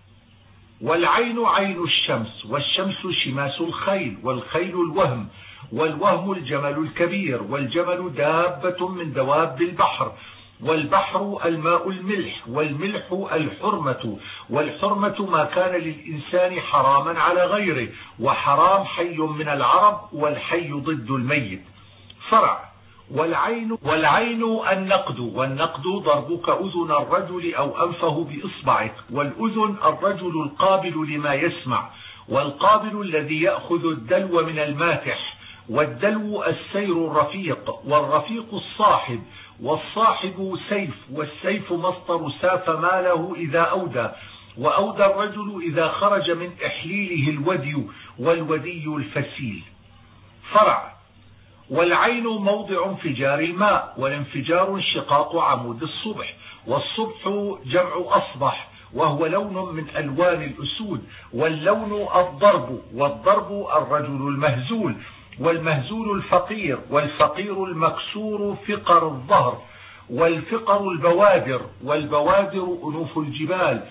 والعين عين الشمس، والشمس شماس الخيل، والخيل الوهم، والوهم الجمل الكبير، والجمل دابة من دواب البحر، والبحر الماء الملح، والملح الحرمة، والحرمة ما كان للإنسان حراما على غيره، وحرام حي من العرب، والحي ضد الميت. فرع. والعين والعين النقد، والنقد ضربك أذن الرجل أو أنفه بإصبعك، والأذن الرجل القابل لما يسمع، والقابل الذي يأخذ الدلو من الماتح، والدلو السير الرفيق، والرفيق الصاحب، والصاحب سيف، والسيف مصدر ساف ماله إذا أودى، وأودى الرجل إذا خرج من إحليله الودي، والودي الفسيل. فرع. والعين موضع انفجار الماء، والانفجار انشقاق عمود الصبح، والصبح جمع أصبح وهو لون من ألوان الأسود، واللون الضرب، والضرب الرجل المهزول، والمهزول الفقير، والفقير المكسور فقر الظهر، والفقر البوادر، والبوادر أنوف الجبال،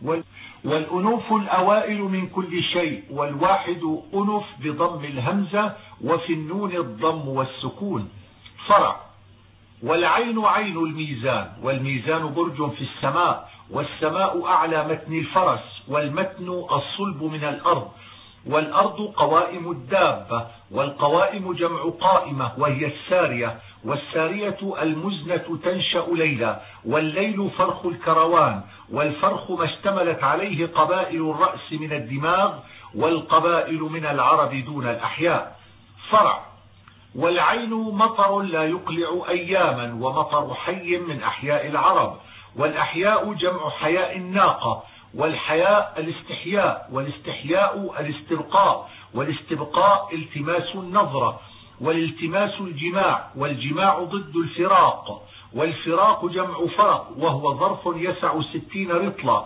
والأنوف الأوائل من كل شيء، والواحد أنف بضم الهمزة، وفي النون الضم والسكون. فرع. والعين عين الميزان، والميزان برج في السماء، والسماء أعلى متن الفرس، والمتن الصلب من الأرض، والأرض قوائم الدابة، والقوائم جمع قائمة وهي السارية، والسارية المزنة تنشأ ليلا، والليل فرخ الكروان، والفرخ ما اشتملت عليه قبائل الرأس من الدماغ، والقبائل من العرب دون الأحياء. فرع. والعين مطر لا يقلع أياما، ومطر حي من أحياء العرب، والأحياء جمع حياء الناقة، والحياء الاستحياء، والاستحياء الاستبقاء، والاستبقاء التماس النظرة، والالتماس الجماع، والجماع ضد الفراق، والفراق جمع فرق وهو ظرف يسع ستين رطلة،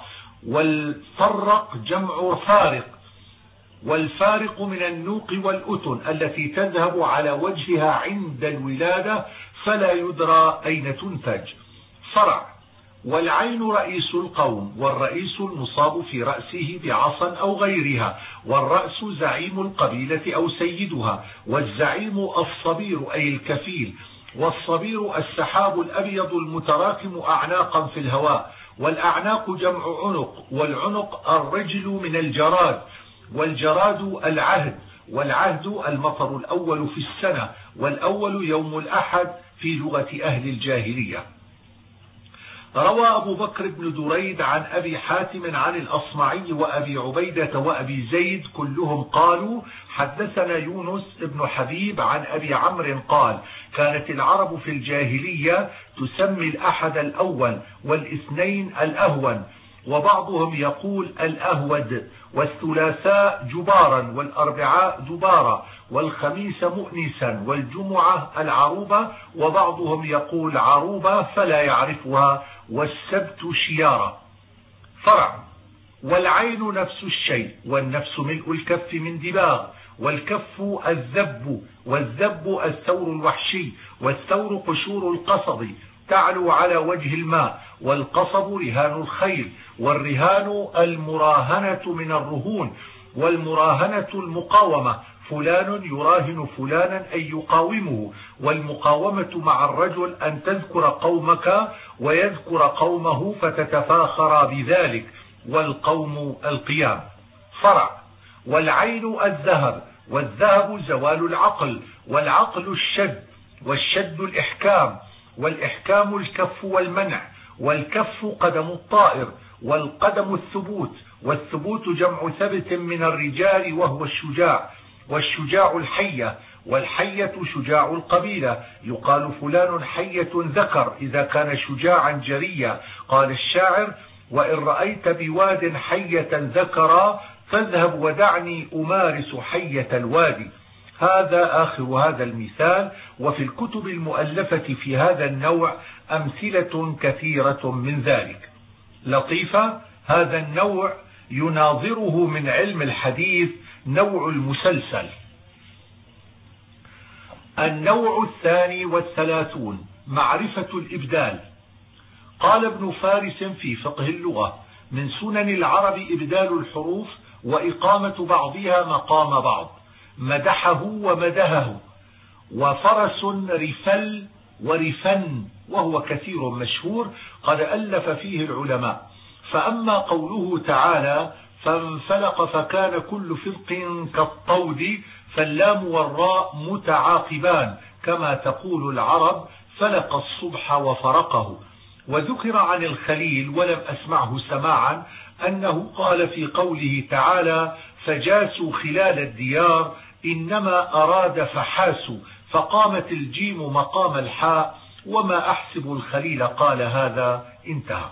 والفرق جمع فارق، والفارق من النوق والأتن التي تذهب على وجهها عند الولادة فلا يدرى أين تنتج. فرع. والعين رئيس القوم، والرئيس المصاب في رأسه بعصا أو غيرها، والرأس زعيم القبيلة أو سيدها، والزعيم الصبير أي الكفيل، والصبير السحاب الأبيض المتراكم أعناقا في الهواء، والأعناق جمع عنق، والعنق الرجل من الجراد، والجراد العهد، والعهد المطر الأول في السنة، والأول يوم الأحد في لغة أهل الجاهلية. روى أبو بكر بن دريد عن أبي حاتم عن الأصمعي وأبي عبيدة وأبي زيد كلهم قالوا حدثنا يونس بن حبيب عن أبي عمرو قال كانت العرب في الجاهلية تسمي الأحد الأول والاثنين الأهون، وبعضهم يقول الأهود، والثلاثاء جبارا، والأربعاء دبارا، والخميس مؤنسا، والجمعة العروبة، وبعضهم يقول عروبة فلا يعرفها، والسبت شيارة. فرع. والعين نفس الشيء، والنفس ملء الكف من دباغ، والكف الذب، والذب الثور الوحشي، والثور قشور القصب تعلو على وجه الماء، والقصب رهان الخيل، والرهان المراهنة من الرهون، والمراهنة المقاومة، فلان يراهن فلانا أي يقاومه، والمقاومة مع الرجل أن تذكر قومك ويذكر قومه فتتفاخر بذلك، والقوم القيام. فرع. والعين الذهب، والذهب زوال العقل، والعقل الشد، والشد الإحكام، والإحكام الكف والمنع، والكف قدم الطائر، والقدم الثبوت، والثبوت جمع ثبت من الرجال وهو الشجاع، والشجاع الحية، والحية شجاع القبيلة، يقال فلان حية ذكر إذا كان شجاعا جريا. قال الشاعر وإن رأيت بواد حية ذكرا فاذهب ودعني أمارس حية الوادي. هذا آخر هذا المثال. وفي الكتب المؤلفة في هذا النوع أمثلة كثيرة من ذلك. لطيفة. هذا النوع يناظره من علم الحديث نوع المسلسل. النوع الثاني والثلاثون معرفة الإبدال. قال ابن فارس في فقه اللغة من سنن العرب إبدال الحروف وإقامة بعضها مقام بعض، مدحه ومدهه، وفرس رفل ورفن، وهو كثير مشهور قد ألف فيه العلماء. فأما قوله تعالى فانفلق فكان كل فرق كالطود، فاللام والراء متعاقبان كما تقول العرب فلق الصبح وفرقه. وذكر عن الخليل ولم أسمعه سماعا أنه قال في قوله تعالى فجاسوا خلال الديار إنما أراد فحاسوا، فقامت الجيم مقام الحاء، وما أحسب الخليل قال هذا. انتهى.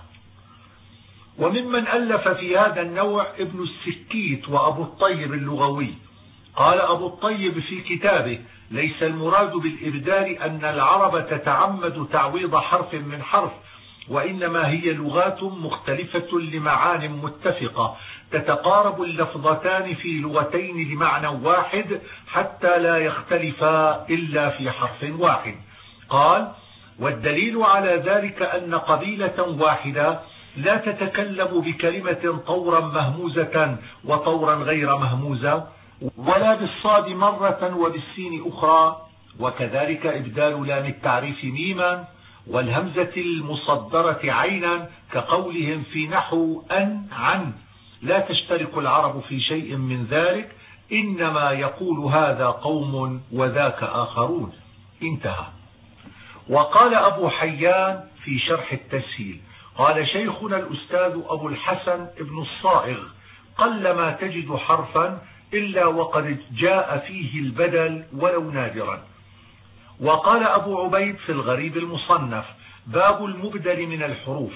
وممن ألف في هذا النوع ابن السكيت وأبو الطيب اللغوي. قال أبو الطيب في كتابه ليس المراد بالإبدال أن العرب تتعمد تعويض حرف من حرف، وإنما هي لغات مختلفة لمعان متفقة، تتقارب اللفظتان في لغتين لمعنى واحد حتى لا يختلفا إلا في حرف واحد. قال والدليل على ذلك أن قبيلة واحدة لا تتكلم بكلمة طورا مهموزة وطورا غير مهموزة، ولا بالصاد مرة وبالسين أخرى، وكذلك إبدال لام التعريف ميما والهمزة المصدرة عينا كقولهم في نحو أن عن. لا تشترك العرب في شيء من ذلك، إنما يقول هذا قوم وذاك آخرون. انتهى. وقال أبو حيان في شرح التسهيل قال شيخنا الأستاذ أبو الحسن ابن الصائغ قلما تجد حرفا إلا وقد جاء فيه البدل ولو نادرا. وقال أبو عبيد في الغريب المصنف باب المبدل من الحروف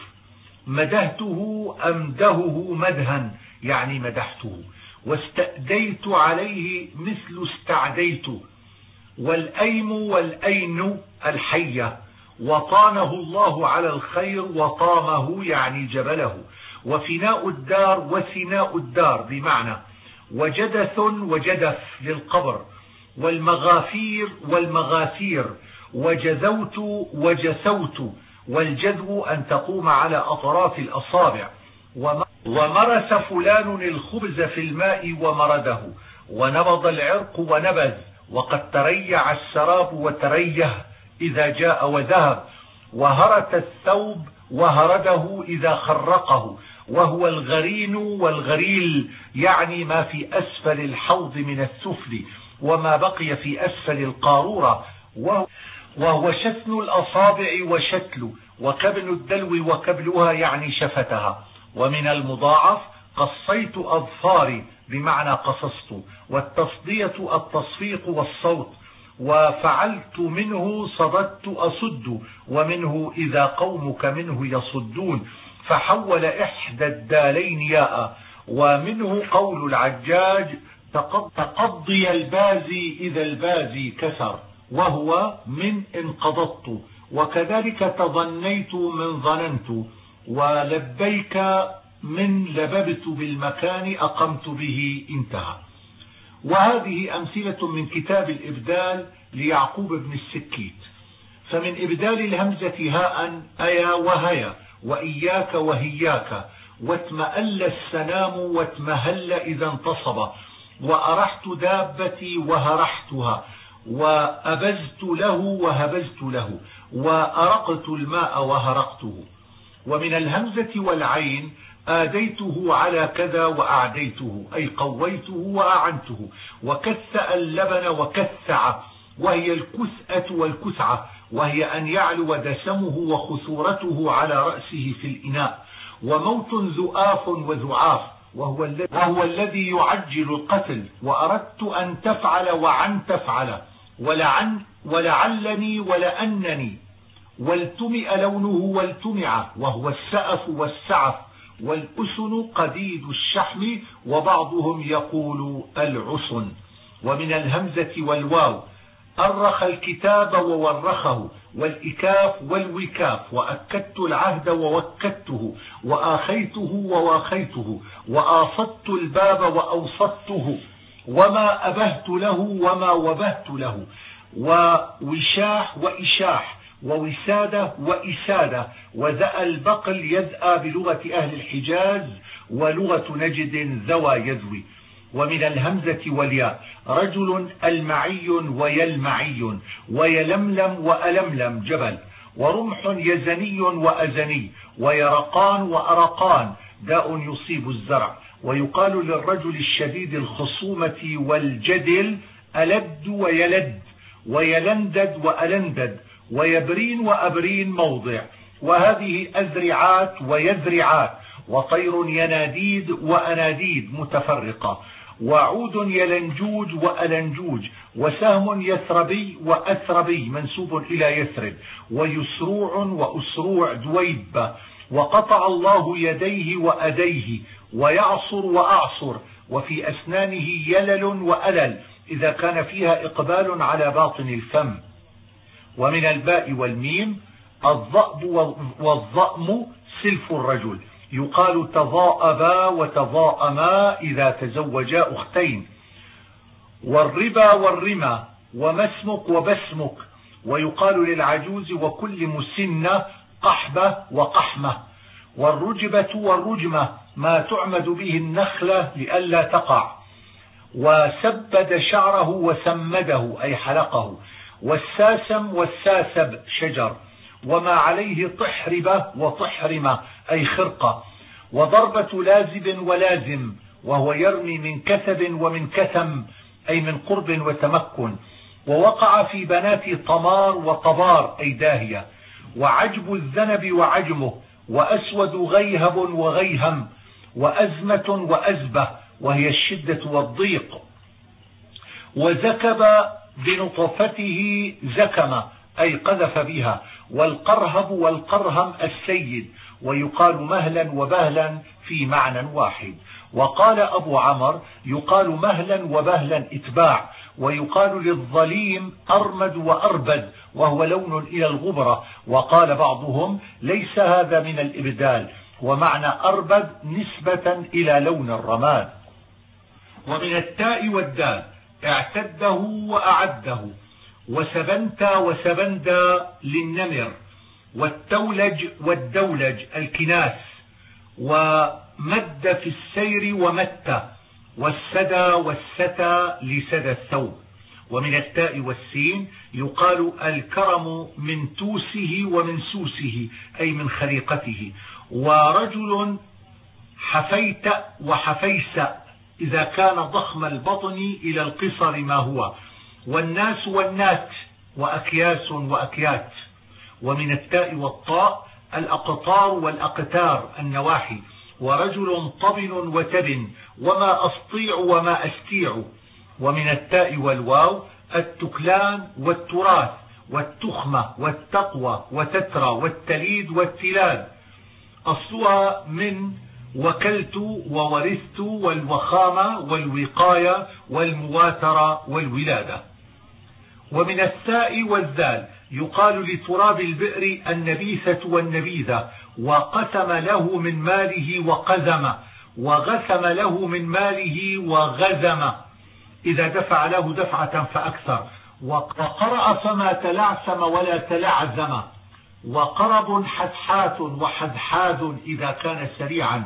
مدهته أمدهه مدها يعني مدحته، واستأديت عليه مثل استعديت، والأيم والأين الحية، وطانه الله على الخير وطامه يعني جبله، وفناء الدار وثناء الدار بمعنى، وجدث وجدف للقبر، والمغافير والمغاثير، وجذوت وجثوت، والجذو أن تقوم على أطراف الأصابع، ومرس فلان الخبز في الماء ومرده، ونبض العرق ونبذ، وقد تريع السراب وتريه إذا جاء وذهب، وهرت الثوب وهرده إذا خرقه، وهو الغرين والغريل يعني ما في أسفل الحوض من السفل وما بقي في أسفل القارورة، وهو شثن الأصابع وشتل، وكبن الدلو وكبلها يعني شفتها. ومن المضاعف قصيت أظفاري بمعنى قصصت، والتصدية التصفيق والصوت. وفعلت منه صددت أصد، ومنه إذا قومك منه يصدون، فحول إحدى الدالين ياء. ومنه قول العجاج تقضي البازي إذا البازي كسر، وهو من انقضضت. وكذلك تظنيت من ظننت، ولبيك من لببت بالمكان أقمت به انتهى. وهذه أمثلة من كتاب الإبدال ليعقوب بن السكيت. فمن إبدال الهمزة هاء أيا وهيا، وإياك وهياك، واتمأل السنام واتمهل إذا انتصب، وأرحت دابتي وهرحتها، وأبزت له وهبزت له، وأرقت الماء وهرقته. ومن الهمزة والعين آديته على كذا وأعديته، أي قويته وأعنته. وكثأ اللبن وكثع، وهي الكثأة والكثعة، وهي أن يعلو دسمه وخثورته على رأسه في الإناء. وموت ذؤاف وذعاف، وهو, وهو الذي يعجل القتل. وأردت أن تفعل وعن تفعل، ولعن ولعلني ولأنني. والتمئ لونه والتمع، وهو السأف والسعف. والأسن قديد الشحم، وبعضهم يقول العسن. ومن الهمزة والواو أرخ الكتاب وورخه، والإكاف والوكاف. وأكدت العهد ووكدته، وآخيته وواخيته، وآصدت الباب وأوصدته، وما أبهت له وما وبهت له. ووشاح وإشاح، ووسادة وإسادة. وذأ البقل يذأى بلغة أهل الحجاز، ولغة نجد ذوى يذوي. ومن الهمزة والياء رجل المعي ويلمعي، ويلملم وألملم جبل. ورمح يزني وأزني، ويرقان وأرقان داء يصيب الزرع. ويقال للرجل الشديد الخصومة والجدل ألد ويلد، ويلندد وألندد، ويبرين وأبرين موضع. وهذه أزرعات ويزرعات، وطير يناديد وأناديد متفرقة. وعود يلنجوج وألنجوج، وسهم يثربي وأثربي منسوب إلى يثرب. ويسروع وأسروع دويب. وقطع الله يديه وأديه، ويعصر وأعصر. وفي أسنانه يلل وألل إذا كان فيها إقبال على باطن الفم. ومن الباء والميم الضأب والضأم سلف الرجل، يقال تضاءبا وتضاءما إذا تزوجا أختين. والربا والرمى، وما اسمك وبسمك. ويقال للعجوز وكل مسنة قحبة وقحمة. والرجبة والرجمة، ما تعمد به النخلة لئلا تقع. وسبد شعره وسمده أي حلقه. والساسم والساسب شجر. وما عليه طحربة وطحرمة أي خرقة. وضربة لازب ولازم، وهو يرمي من كثب ومن كثم أي من قرب وتمكن. ووقع في بنات طمار وطبار أي داهية. وعجب الذنب وعجمه، وأسود غيهب وغيهم، وأزمة وأزبة، وهي الشدة والضيق. وزكب بنطفته زكم أي قذف بها. والقرهب والقرهم السيد، ويقال مهلا وبهلا في معنى واحد. وقال أبو عمر يقال مهلا وبهلا إتباع. ويقال للظليم أرمد وأربد، وهو لون إلى الغبرة. وقال بعضهم ليس هذا من الإبدال، ومعنى أربد نسبة إلى لون الرماد. ومن التاء والدال اعتده وأعده. وسبنت وسبندا للنمر. والتولج والدولج الكناس. ومد في السير ومت. والسدى والستى لسدى الثوب. ومن التاء والسين يقال الكرم من توسه ومن سوسه أي من خليقته. ورجل حفيت وحفيس إذا كان ضخم البطن إلى القصر ما هو. والناس والنات وأكياس وأكيات. ومن التاء والطاء الأقطار والأقتار النواحي. ورجل طبن وتبن وما أسطيع وما أستيع. ومن التاء والواو التكلان والتراث والتخمة والتقوى وتترى والتليد والتلاد. أصلها من وكلت وورثت والوخامة والوقاية والمواترة والولادة. ومن الثاء والذال يقال لتراب البئر النبيثة والنبيذة. وقسم له من ماله وقزم، وغسم له من ماله وغزم إذا دفع له دفعة فأكثر. وقرأ فما تلعثم ولا تلعزم. وقرب حدحات وحدحاذ إذا كان سريعا.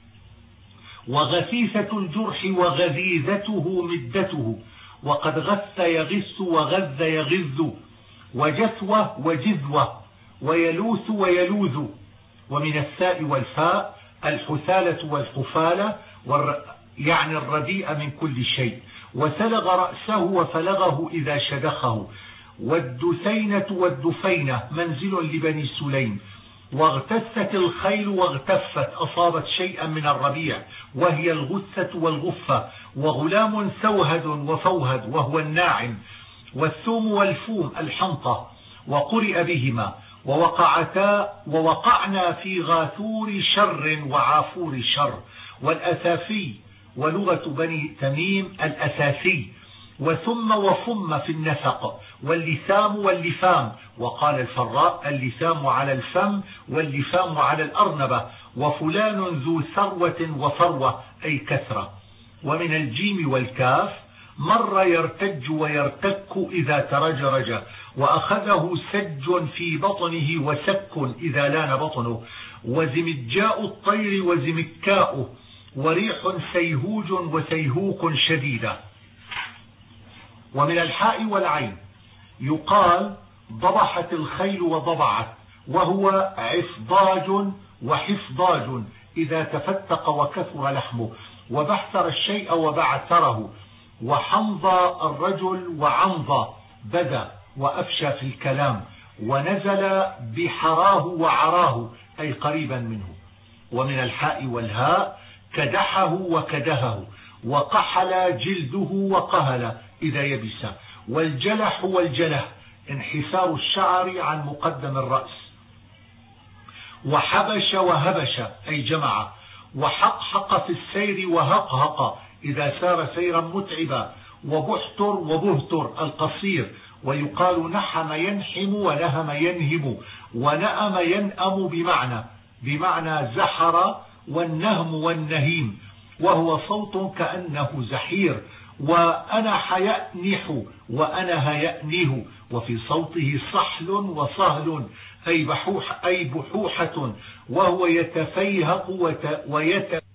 وغثيثة الجرح وغذيذته مدته. وقد غث يغث وغذ يغذ. وجثوة وجذوة. ويلوث ويلوذ. ومن الثاء والفاء الحثالة والحفالة يعني الرديء من كل شيء. وسلغ رأسه وفلغه إذا شدخه. والدثينة والدفينة منزل لبني سليم. واغتثت الخيل واغتفت أصابت شيئا من الربيع وهي الغثة والغفة. وغلام سوهد وفوهد وهو الناعم. والثوم والفوم الحنطة. وقرئ بهما. ووقعتا ووقعنا في غاثور شر وعافور شر. والأثافي ولغة بني تميم الأساسي. وثم وفم في النفق. واللثام واللفام. وقال الفراء اللثام على الفم واللفام على الأرنبة. وفلان ذو ثروة وفروة أي كثرة. ومن الجيم والكاف مر يرتج ويرتك إذا ترجرج. وأخذه سج في بطنه وسك إذا لان بطنه. وزمجاء الطير وزمكاؤه. وريح سيهوج وسيهوق شديدة. ومن الحاء والعين يقال ضبحت الخيل وضبعت، وهو عفضاج وحفضاج إذا تفتق وكثر لحمه. وبحثر الشيء وبعثره. وحمضى الرجل وعنضى بدا وأفشى في الكلام. ونزل بحراه وعراه أي قريبا منه. ومن الحاء والهاء كدحه وكدهه. وقحل جلده وقهل إذا يبس. والجلح والجله انحسار الشعر عن مقدم الرأس. وحبش وهبش أي جمع. وحقحق في السير وهقهق إذا سار سيرا متعبا. وبحتر وبهتر القصير. ويقال نحم ينحم ونهم ينهم. ونأم ينأم بمعنى بمعنى زحر. والنهم والنهيم وهو صوت كأنه زحير. وأنا حيأنح وأنا هيأنه. وفي صوته صحل وصهل أي بحوح أي بحوحة. وهو يتفيهق ويت